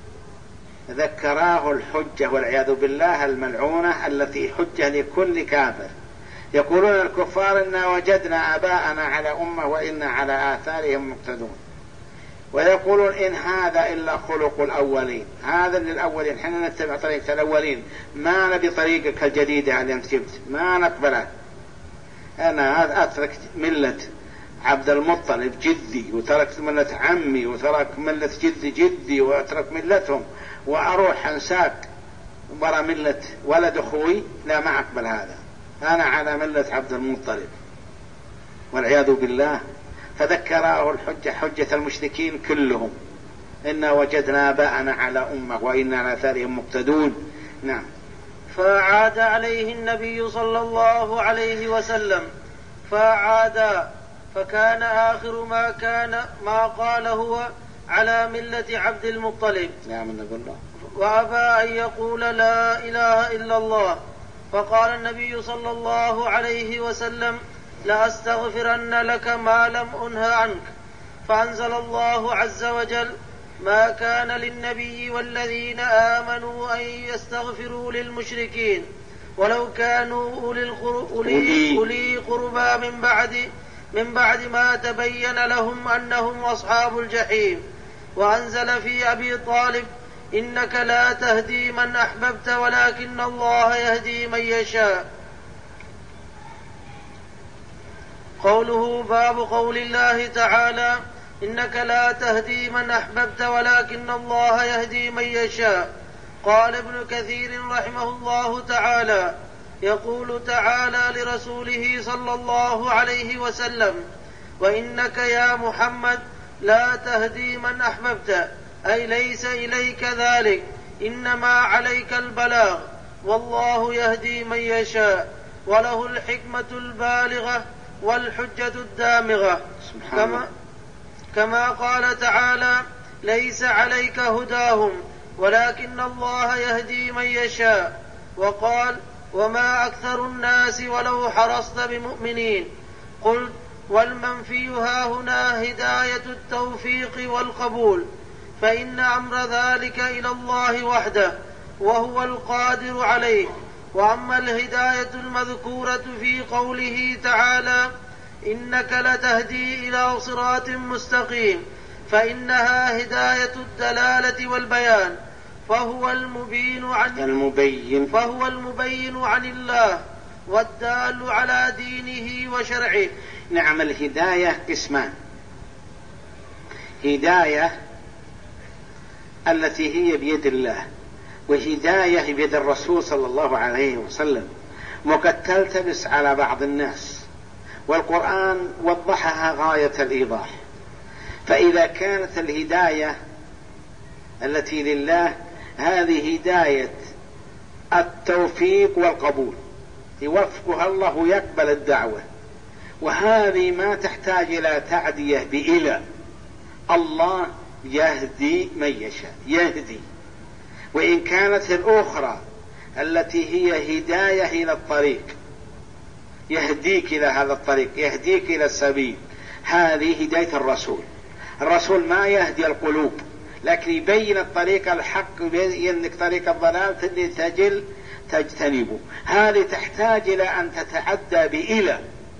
B: ذكراه الحجة والعياذ بالله الملعونة التي حجة لكل كافر. يقولون الكفار إنا وجدنا آباءنا على أمة وإنا على آثارهم مقتدون، ويقولون إن هذا إلا خلق الأولين، هذا للأولين، حنا نتبع طريقة الأولين، ما نبي طريقك الجديدة اللي أنت جبت، ما نقبله. أنا أترك ملة عبد المطلب جدي وتركت ملة عمي وترك ملة جدي جدي وأترك ملتهم وأروح أنساك برا ملة ولد أخوي، لا ما أقبل هذا، أنا على ملة عبد المطلب والعياذ بالله. فذكره الحجة حجة المشركين كلهم، إنا وجدنا آباءنا على أمة وإنا على آثارهم مقتدون. نعم.
A: فعاد عليه النبي صلى الله عليه وسلم فعاد، فكان آخر ما كان ما قال هو على ملة عبد المطلب.
B: نعم. الله.
A: وأبى أن يقول لا إله إلا الله. فقال النبي صلى الله عليه وسلم لأستغفرن لك ما لم أنه عنك. فأنزل الله عز وجل ما كان للنبي والذين آمنوا أن يستغفروا للمشركين ولو كانوا أولي, أولي قربى من بعد, من بعد ما تبين لهم أنهم أصحاب الجحيم. وأنزل في أبي طالب إنك لا تهدي من أحببت ولكن الله يهدي من يشاء. قوله باب قول الله تعالى إنك لا تهدي من أحببت ولكن الله يهدي من يشاء. قال ابن كثير رحمه الله تعالى يقول تعالى لرسوله صلى الله عليه وسلم وإنك يا محمد لا تهدي من أحببت، أي ليس إليك ذلك، إنما عليك البلاغ، والله يهدي من يشاء وله الحكمة البالغة والحجة الدامغة. كما, كما قال تعالى ليس عليك هداهم ولكن الله يهدي من يشاء. وقال وما أكثر الناس ولو حرصت بمؤمنين. قلت والمنفي ها هنا هداية التوفيق والقبول، فإن أمر ذلك إلى الله وحده وهو القادر عليه. وأما الهداية المذكورة في قوله تعالى إنك لتهدي إلى صراط مستقيم فإنها هداية الدلالة والبيان، فهو المبين عن,
B: المبين
A: فهو المبين عن الله والدال على دينه وشرعه.
B: نعم. الهداية قسمان: هداية التي هي بيد الله، وهداية بيد الرسول صلى الله عليه وسلم، وقد تلتبس على بعض الناس، والقرآن وضحها غاية الإيضاح. فإذا كانت الهداية التي لله هذه هداية التوفيق والقبول، يوفقها الله ويقبل الدعوة، وهذه ما تحتاج إلى تعدية بإلى، الله يهدي من يشاء يهدي. وإن كانت الأخرى التي هي هداية إلى الطريق، يهديك إلى هذا الطريق، يهديك إلى السبيل، هذه هداية الرسول. الرسول ما يهدي القلوب، لكن يبين الطريق الحق، يبين لك طريق الضلال تجل تجتنبوا. هذه تحتاج إلى أن تتعدى بإلى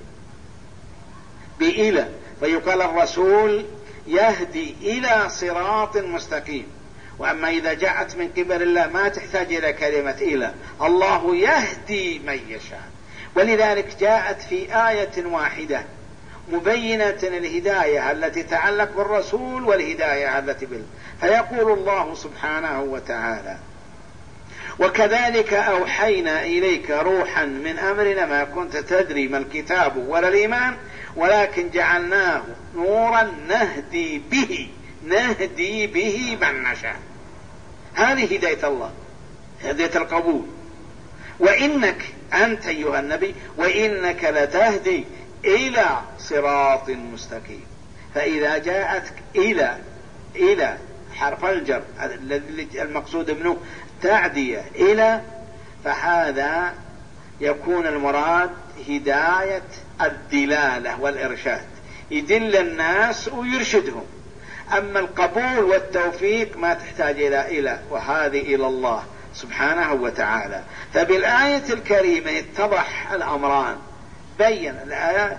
B: بإلى فيقال الرسول يهدي إلى صراط مستقيم. وأما إذا جاءت من قبل الله ما تحتاج إلى كلمة إلى، الله يهدي من يشاء. ولذلك جاءت في آية واحدة مبينة الهداية التي تتعلق بالرسول والهداية التي بال فيقول الله سبحانه وتعالى: وكذلك أوحينا إليك روحا من أمرنا ما كنت تدري ما الكتاب ولا الإيمان ولكن جعلناه نورا نهدي به نهدي به من نشاء. هذه هداية الله، هداية القبول. وإنك أنت أيها النبي وإنك لتهدي إلى صراط مستقيم. فإذا جاءتك إلى إلى حرف الجر المقصود منه تعدية إلى، فهذا يكون المراد هداية الدلالة والإرشاد، يدل الناس ويرشدهم. أما القبول والتوفيق ما تحتاج إلى إلى، وهذه إلى الله سبحانه وتعالى. فبالآية الكريمة اتضح الأمران، بين الآية: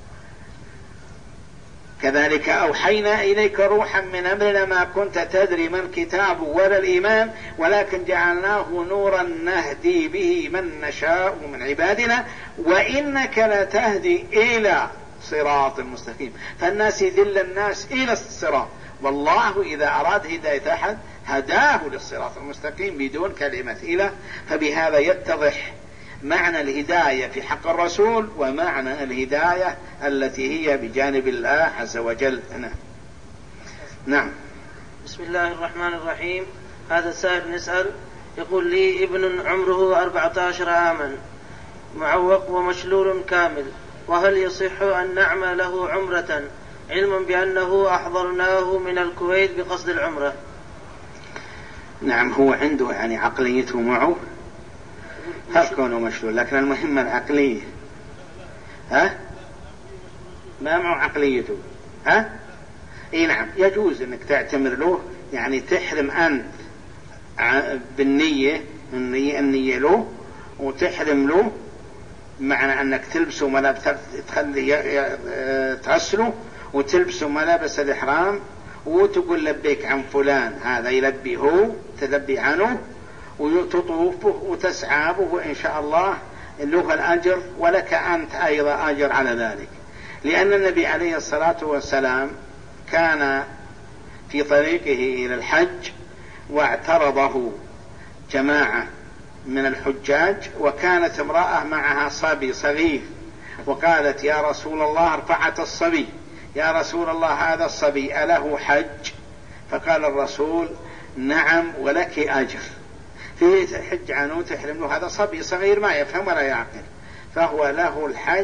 B: كذلك أوحينا إليك روحا من أمرنا ما كنت تدري ما الكتاب ولا الإيمان ولكن جعلناه نورا نهدي به من نشاء من عبادنا وإنك لتهدي إلى صراط مستقيم. فالناس يدل الناس إلى الصراط، والله إذا أراد هداية أحد هداه للصراط المستقيم بدون كلمة إلى. فبهذا يتضح معنى الهداية في حق الرسول ومعنى الهداية التي هي بجانب الله عز وجل. نعم.
A: بسم الله الرحمن الرحيم. هذا سائل نسأل، يقول: لي ابن عمره أربعة عشر عاما معوق ومشلول كامل، وهل يصح أن نعمل له عمرة علما بأنه أحضرناه من الكويت بقصد العمرة؟
B: نعم، هو عنده يعني عقليته معه، هل كونه مشلول، لكن المهم العقلية. ها ما معه عقليته. ها اي نعم، يجوز انك تعتمر له، يعني تحرم انت بالنية النية, النية له، وتحرم له معنى انك تلبسه ملابس، تخلي تغسله وتلبسه ملابس الإحرام وتقول لبيك عن فلان، هذا يلبي هو، تلبي عنه وتطوفه وتسعى به، وإن شاء الله له الأجر ولك أنت أيضا أجر على ذلك. لأن النبي عليه الصلاة والسلام كان في طريقه إلى الحج واعترضه جماعة من الحجاج، وكانت امرأة معها صبي صغير، وقالت: يا رسول الله، رفعت الصبي: يا رسول الله هذا الصبي أله حج؟ فقال الرسول: نعم ولك أجر. في حج عنه تحرم له، هذا صبي صغير ما يفهم ولا يعقل، فهو له الحج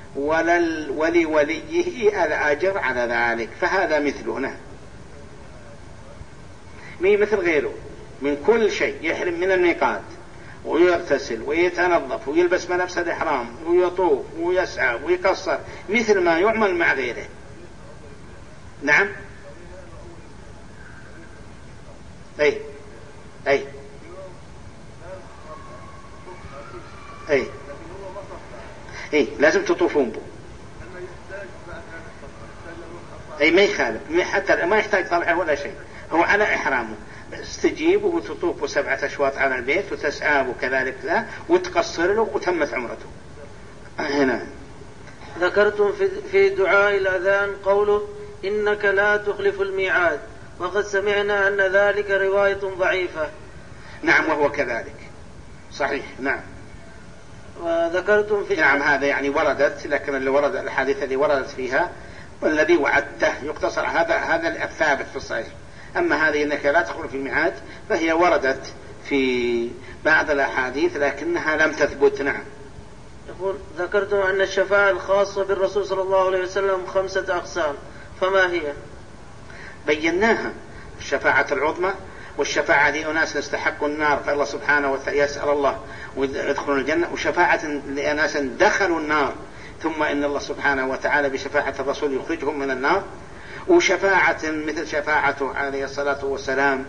B: ولوليه الأجر على ذلك. فهذا مثله، نعم، مي مثل غيره من كل شيء، يحرم من الميقات ويغتسل ويتنظف ويلبس ملابس الإحرام ويطوف ويسعى ويقصر مثل ما يعمل مع غيره. نعم. أي أي أي أي لازم تطوفون به. أي ما يخالف، حتى ما يحتاج طلعه ولا شيء، هو على إحرامه، استجيبه وتطوفه سبعة أشواط على البيت وتسعابه كذلك لا، وتقصر له وتمت عمرته. هنا
A: ذكرتم في دعاء الأذان قوله: إنك لا تخلف الميعاد، وقد سمعنا أن ذلك رواية ضعيفة.
B: نعم، وهو كذلك صحيح. نعم.
A: وذكرتم في
B: نعم، هذا يعني وردت، لكن اللي ورد الحديث اللي وردت فيها والذي وعدته يقتصر، هذا هذا الثابت في الصحيح. أما هذه إنك لا تخلف الميعاد فهي وردت في بعض الأحاديث لكنها لم تثبت. نعم.
A: يقول: ذكرتم أن الشفاعة الخاصة بالرسول صلى الله عليه وسلم خمسة أقسام، فما هي؟
B: بيناها: الشفاعة العظمى، والشفاعة لأناس استحقوا النار فالله سبحانه وتعالى يسأل الله ويدخلون الجنة، وشفاعة لأناس دخلوا النار ثم إن الله سبحانه وتعالى بشفاعة الرسول يخرجهم من النار، وشفاعة مثل شفاعته عليه الصلاة والسلام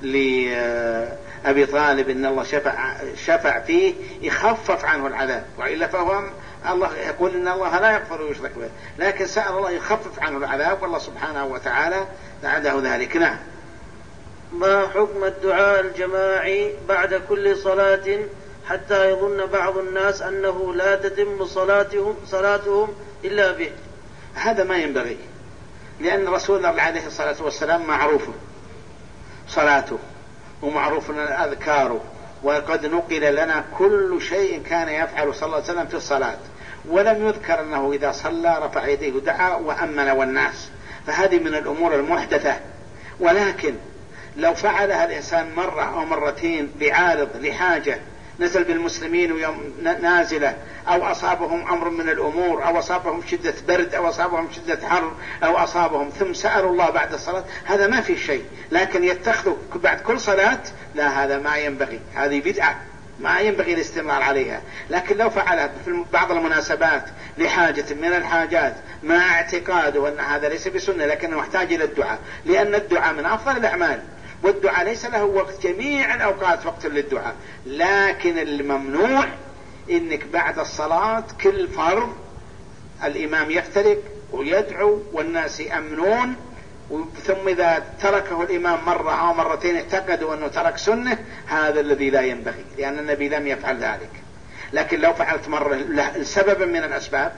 B: لأبي طالب إن الله شفع, شفع فيه يخفف عنه العذاب، وإلا فهو الله يقول إن الله لا يغفر ويشرك به، لكن سأل الله يخفف عنه العذاب، والله سبحانه وتعالى بعده ذلك. نعم.
A: ما حكم الدعاء الجماعي بعد كل صلاة حتى يظن بعض الناس أنه لا تتم صلاتهم, صلاتهم إلا به؟
B: هذا ما ينبغي، لأن رسول الله عليه الصلاة والسلام معروف صلاته ومعروف أذكاره، وقد نقل لنا كل شيء كان يفعل صلى الله عليه وسلم في الصلاة، ولم يذكر أنه إذا صلى رفع يديه دعا وأمن والناس، فهذه من الأمور المحدثة. ولكن لو فعلها الإنسان مرة أو مرتين لعارض لحاجة نزل بالمسلمين ويوم نازلة، أو أصابهم أمر من الأمور، أو أصابهم شدة برد، أو أصابهم شدة حر، أو أصابهم ثم سألوا الله بعد الصلاة، هذا ما في شيء. لكن يتخذوا بعد كل صلاة، لا، هذا ما ينبغي، هذه بدعة ما ينبغي الاستمرار عليها. لكن لو فعلها في بعض المناسبات لحاجة من الحاجات مع اعتقاده أن هذا ليس بسنة لكنه محتاج إلى الدعاء، لأن الدعاء من أفضل الأعمال، والدعاء ليس له وقت، جميع الأوقات وقت للدعاء. لكن الممنوع إنك بعد الصلاة كل فرض الإمام يفترق ويدعو والناس يأمنون، ثم إذا تركه الإمام مرة أو مرتين اعتقدوا أنه ترك سنة، هذا الذي لا ينبغي، لأن النبي لم يفعل ذلك. لكن لو فعلت مرة سببا من الأسباب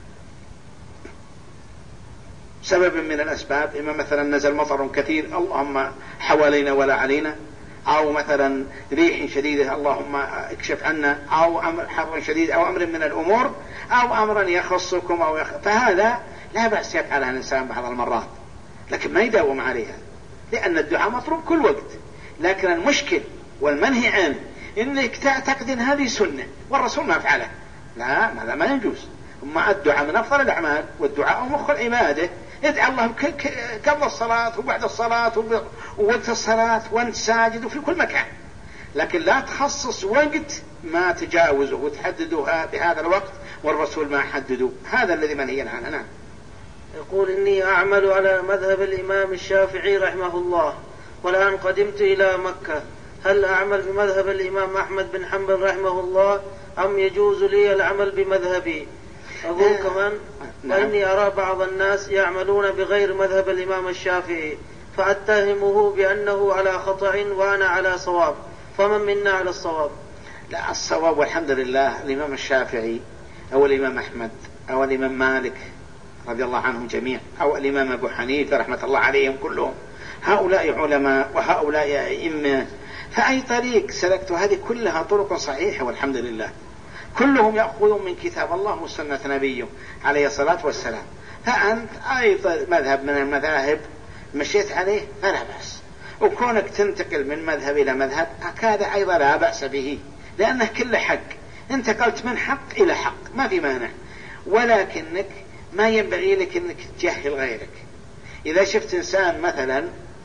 B: سبب من الأسباب إما مثلا نزل مطر كثير اللهم حوالينا ولا علينا، أو مثلا ريح شديدة اللهم اكشف عنا، أو أمر حر شديد، أو أمر من الأمور، أو أمرا يخصكم أو يخ... فهذا لا بأس يفعلها الإنسان بعض المرات، لكن ما يداوم عليها، لأن الدعاء مطلوب كل وقت. لكن المشكل والمنهي عنه إنك تعتقد إن هذه سنة والرسول ما فعله، لا، هذا ما يجوز. أما الدعاء من أفضل الأعمال، والدعاء مخ العبادة، ادعى الله قبل الصلاة وبعد الصلاة ووقت الصلاة وانت ساجد وفي كل مكان، لكن لا تخصص وقت ما تجاوزه وتحدده بهذا الوقت والرسول ما حدده، هذا الذي منهي عنه. نعم.
A: يقول إني أعمل على مذهب الإمام الشافعي رحمه الله، والآن قدمت إلى مكة، هل أعمل بمذهب الإمام أحمد بن حنبل رحمه الله أم يجوز لي العمل بمذهبي؟ أقول كمان وإني أرى بعض الناس يعملون بغير مذهب الإمام الشافعي فأتهمه بأنه على خطأ وأنا على صواب، فمن منا على الصواب؟
B: لا، الصواب والحمد لله الإمام الشافعي أو الإمام أحمد أو الإمام مالك رضي الله عنهم جميع، أو الإمام أبو حنيفة رحمة الله عليهم كلهم، هؤلاء علماء وهؤلاء أئمة، فأي طريق سلكت هذه كلها طرق صحيحة والحمد لله، كلهم يأخذون من كتاب الله وسنة نبيه عليه الصلاة والسلام. فأنت أي مذهب من المذاهب مشيت عليه فلا بأس، وكونك تنتقل من مذهب إلى مذهب هذا أيضا لا بأس به، لأنه كل حق، انتقلت من حق إلى حق ما في مانع، ولكنك ما ينبغي لك أنك تجهل غيرك. إذا شفت إنسان مثلا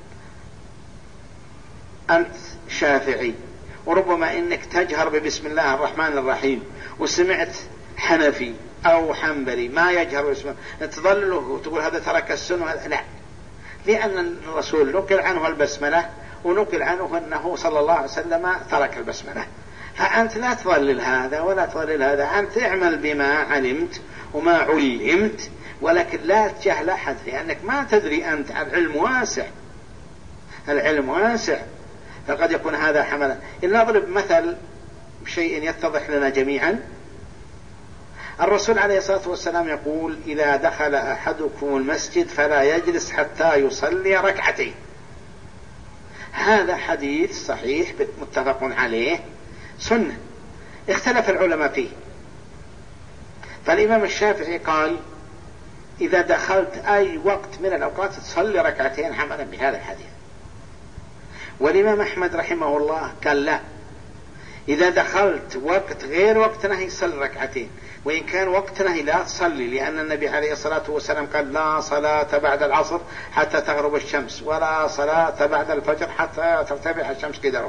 B: أنت شافعي وربما إنك تجهر ببسم الله الرحمن الرحيم، وسمعت حنفي أو حنبلي ما يجهر باسمه، تظلله وتقول هذا ترك السنة، لا، لأن الرسول نقل عنه البسملة ونقل عنه أنه صلى الله عليه وسلم ترك البسملة، فأنت لا تضلل هذا ولا تضلل هذا، أنت اعمل بما علمت وما علمت، ولكن لا تجهل أحد، لأنك ما تدري أنت، العلم واسع، العلم واسع، فقد يكون هذا حملا. إن نضرب مثل بشيء يتضح لنا جميعا، الرسول عليه الصلاة والسلام يقول إذا دخل أحدكم المسجد فلا يجلس حتى يصلي ركعتين، هذا حديث صحيح متفق عليه سنة، اختلف العلماء فيه، فالإمام الشافعي قال إذا دخلت أي وقت من الأوقات تصلي ركعتين حملا بهذا الحديث، والإمام أحمد رحمه الله قال لا، إذا دخلت وقت غير وقت نهي صلي ركعتين، وإن كان وقت نهي لا تصلي، لأن النبي عليه الصلاة والسلام قال لا صلاة بعد العصر حتى تغرب الشمس، ولا صلاة بعد الفجر حتى ترتفع الشمس قدره.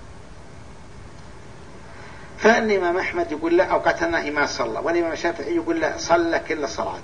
B: فالإمام أحمد يقول لا أوقات النهي ما صلى، والإمام الشافعي يقول لا صلى كل الصلاة،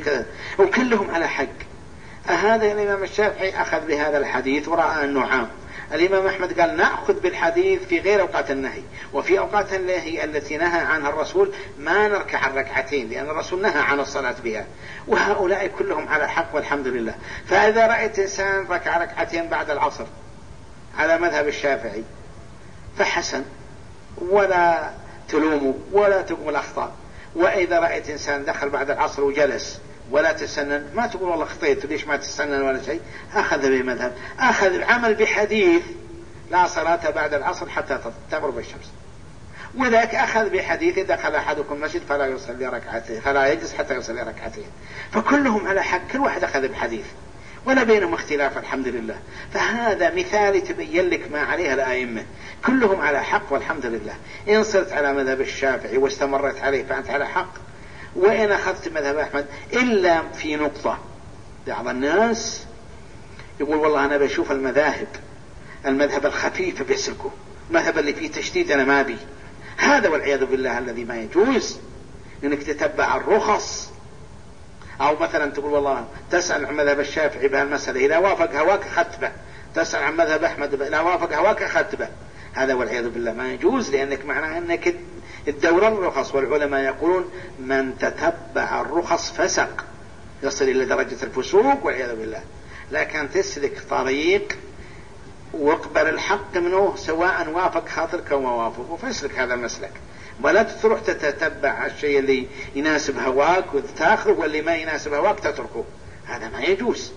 B: وكلهم على حق. هذا الإمام الشافعي أخذ بهذا الحديث ورأى أنه عام، الإمام أحمد قال نأخذ بالحديث في غير أوقات النهي، وفي أوقات النهي التي نهى عنها الرسول ما نركع الركعتين، لأن الرسول نهى عن الصلاة بها، وهؤلاء كلهم على حق والحمد لله. فإذا رأيت إنسان ركع ركعتين بعد العصر على مذهب الشافعي فحسن، ولا تلومه ولا تقول أخطأ. وإذا رأيت إنسان دخل بعد العصر وجلس ولا تسنن، ما تقول والله خطيت ليش ما تسنن ولا شيء، أخذ بمذهب، أخذ العمل بحديث لا صلاة بعد العصر حتى تغرب الشمس. وذاك أخذ بحديث دخل أحدكم المسجد فلا يصلي ركعتين فلا يجلس حتى يصلي ركعتين. فكلهم على حق، كل واحد أخذ بحديث ولا بينهم اختلاف الحمد لله. فهذا مثال تبين لك ما عليها الآئمة، كلهم على حق والحمد لله. إن صرت على مذهب الشافعي واستمرت عليه فأنت على حق، وإن أخذت مذهب أحمد إلا في نقطة. بعض الناس يقول والله أنا بشوف المذاهب، المذهب الخفيف بيسلكه، المذهب اللي فيه تشديد أنا ما بي. هذا والعياذ بالله الذي ما يجوز، إنك تتبع الرخص. أو مثلا تقول والله تسأل عن مذهب الشافعي بهالمسألة، إذا وافق هواك أخذت به، تسأل عن مذهب أحمد إذا وافق هواك أخذت به. هذا والعياذ بالله ما يجوز، لأنك معناه أنك الدورة الرخص. والعلماء يقولون من تتبع الرخص فسق، يصل إلى درجة الفسوق والعياذ بالله. لكن تسلك طريق واقبل الحق منه سواء وافق خاطرك وما وافق، وفسلك هذا المسلك، ولا تروح تتبع الشيء اللي يناسب هواك وتاخذه، واللي ما يناسب هواك تتركه، هذا ما يجوز.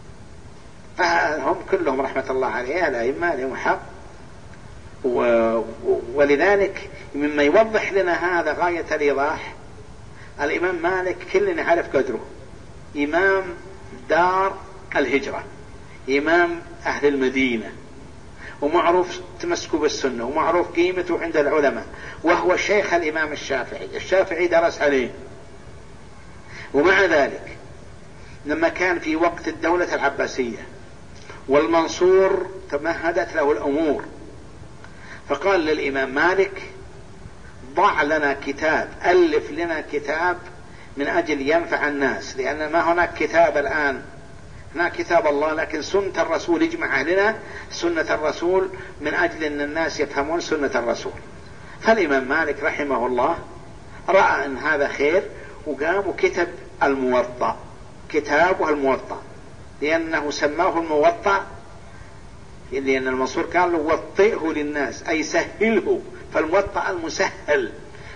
B: فهم كلهم رحمة الله عليه الأئمة لهم حق. و... ولذلك مما يوضح لنا هذا غاية الإيضاح، الإمام مالك كلنا عارف قدره، إمام دار الهجرة، إمام أهل المدينة، ومعروف تمسكوا بالسنة، ومعروف قيمته عند العلماء، وهو شيخ الإمام الشافعي. الشافعي درس عليه. ومع ذلك لما كان في وقت الدولة العباسية والمنصور تمهدت له الأمور، فقال للإمام مالك ضع لنا كتاب، ألف لنا كتاب من أجل ينفع الناس، لأن ما هناك كتاب الآن، هناك كتاب الله لكن سنة الرسول، يجمع أهلنا سنة الرسول من أجل أن الناس يفهمون سنة الرسول. فالإمام مالك رحمه الله رأى أن هذا خير، وقام وكتب الموطأ، كتابه الموطأ، لأنه سماه الموطأ لأن المنصور قال له وطئه للناس أي سهله، فالموطأ المسهل،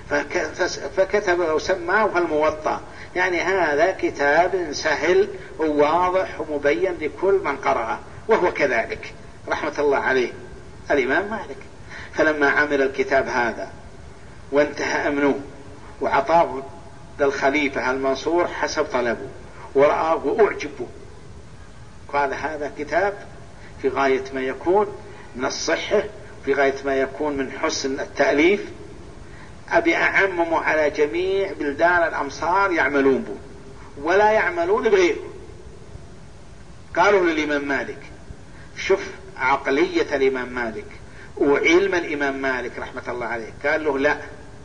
B: فكتبه وسماه الموطأ، يعني هذا كتاب سهل وواضح ومبين لكل من قرأه، وهو كذلك رحمة الله عليه الإمام مالك. فلما عمل الكتاب هذا وانتهى أمنه وعطاه للخليفة المنصور حسب طلبه ورآه وأعجبه، قال هذا كتاب في غاية ما يكون من الصحة، في غاية ما يكون من حسن التأليف، أبي أعممه على جميع بلدان الأمصار يعملون به ولا يعملون بغيره. قالوا للإمام مالك، شوف عقلية الإمام مالك وعلم الإمام مالك رحمة الله عليه، قال له لا،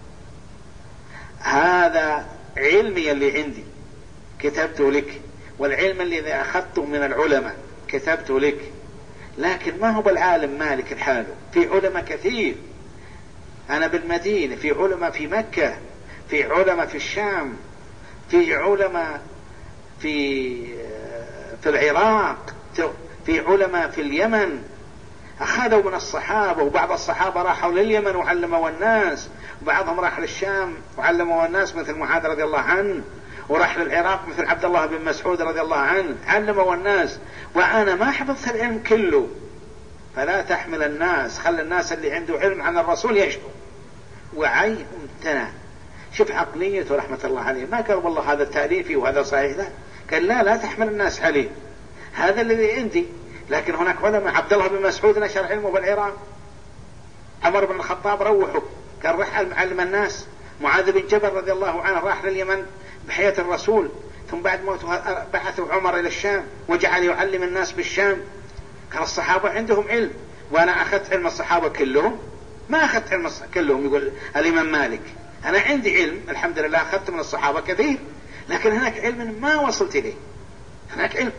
B: هذا علمي اللي عندي كتبته لك، والعلم الذي أخذته من العلماء كتبته لك، لكن ما هو بالعالم مالك الحال، في علماء كثير، أنا بالمدينة في علماء، في مكة في علماء، في الشام في علماء، في في العراق في علماء، في اليمن أخذوا من الصحابة، وبعض الصحابة راحوا لليمن وعلموا الناس، وبعضهم راح للشام وعلموا الناس مثل معاذ رضي الله عنه، وراح للعراق مثل عبد الله بن مسعود رضي الله عنه علموا الناس. وأنا ما حفظت العلم كله، فلا تحمل الناس، خلي الناس اللي عنده علم عن الرسول يشكو وعي امتنع. شوف عقليته رحمة الله عليه، ما قال والله هذا تأليفي وهذا صحيح، لا، قال لا لا تحمل الناس عليه، هذا الذي عندي. لكن هناك علماء، عبد الله بن مسعود نشر علمه بالعراق، عمر بن الخطاب روحه كان رح علم الناس، معاذ بن جبل رضي الله عنه راح لليمن بحياة الرسول، ثم بعد موته بعثوا عمر إلى الشام وجعل يعلم الناس بالشام. كان الصحابة عندهم علم، وأنا أخذت علم الصحابة كلهم؟ ما أخذت علم كلهم. يقول الإمام مالك أنا عندي علم الحمد لله، أخذت من الصحابة كثير، لكن هناك علم ما وصلت إليه، هناك علم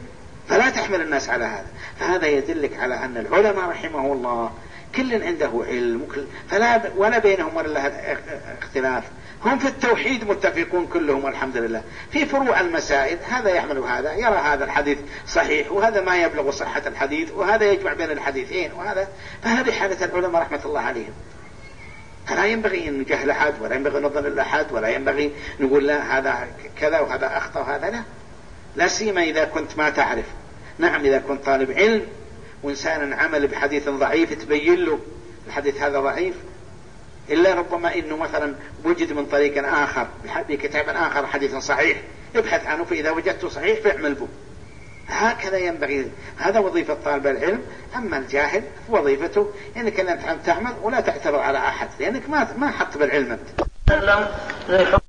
B: فلا تحمل الناس على هذا. فهذا يدلك على أن العلماء رحمه الله كل عنده علم، فلا ولا بينهم ولا اختلاف، هم في التوحيد متفقون كلهم والحمد لله. في فروع المسائل هذا يحمل هذا، يرى هذا الحديث صحيح وهذا ما يبلغ صحة الحديث، وهذا يجمع بين الحديثين وهذا. فهذه حالة العلماء رحمة الله عليهم. فلا ينبغي أن نجهل أحد، ولا ينبغي أن نظن أحد، ولا ينبغي نقول لا هذا كذا وهذا أخطأ وهذا لا. لا سيما إذا كنت ما تعرف. نعم إذا كنت طالب علم وإنسان عمل بحديث ضعيف تبين له الحديث هذا ضعيف، إلا ربما إنه مثلا وجد من طريق آخر بكتاب آخر حديث صحيح، ابحث عنه، فإذا وجدته صحيح فاعمل به. هكذا ينبغي، هذا وظيفة طالب العلم. أما الجاهل وظيفته إنك لن تعمل ولا تعترض على أحد، لأنك ما ما حط بالعلم أنت.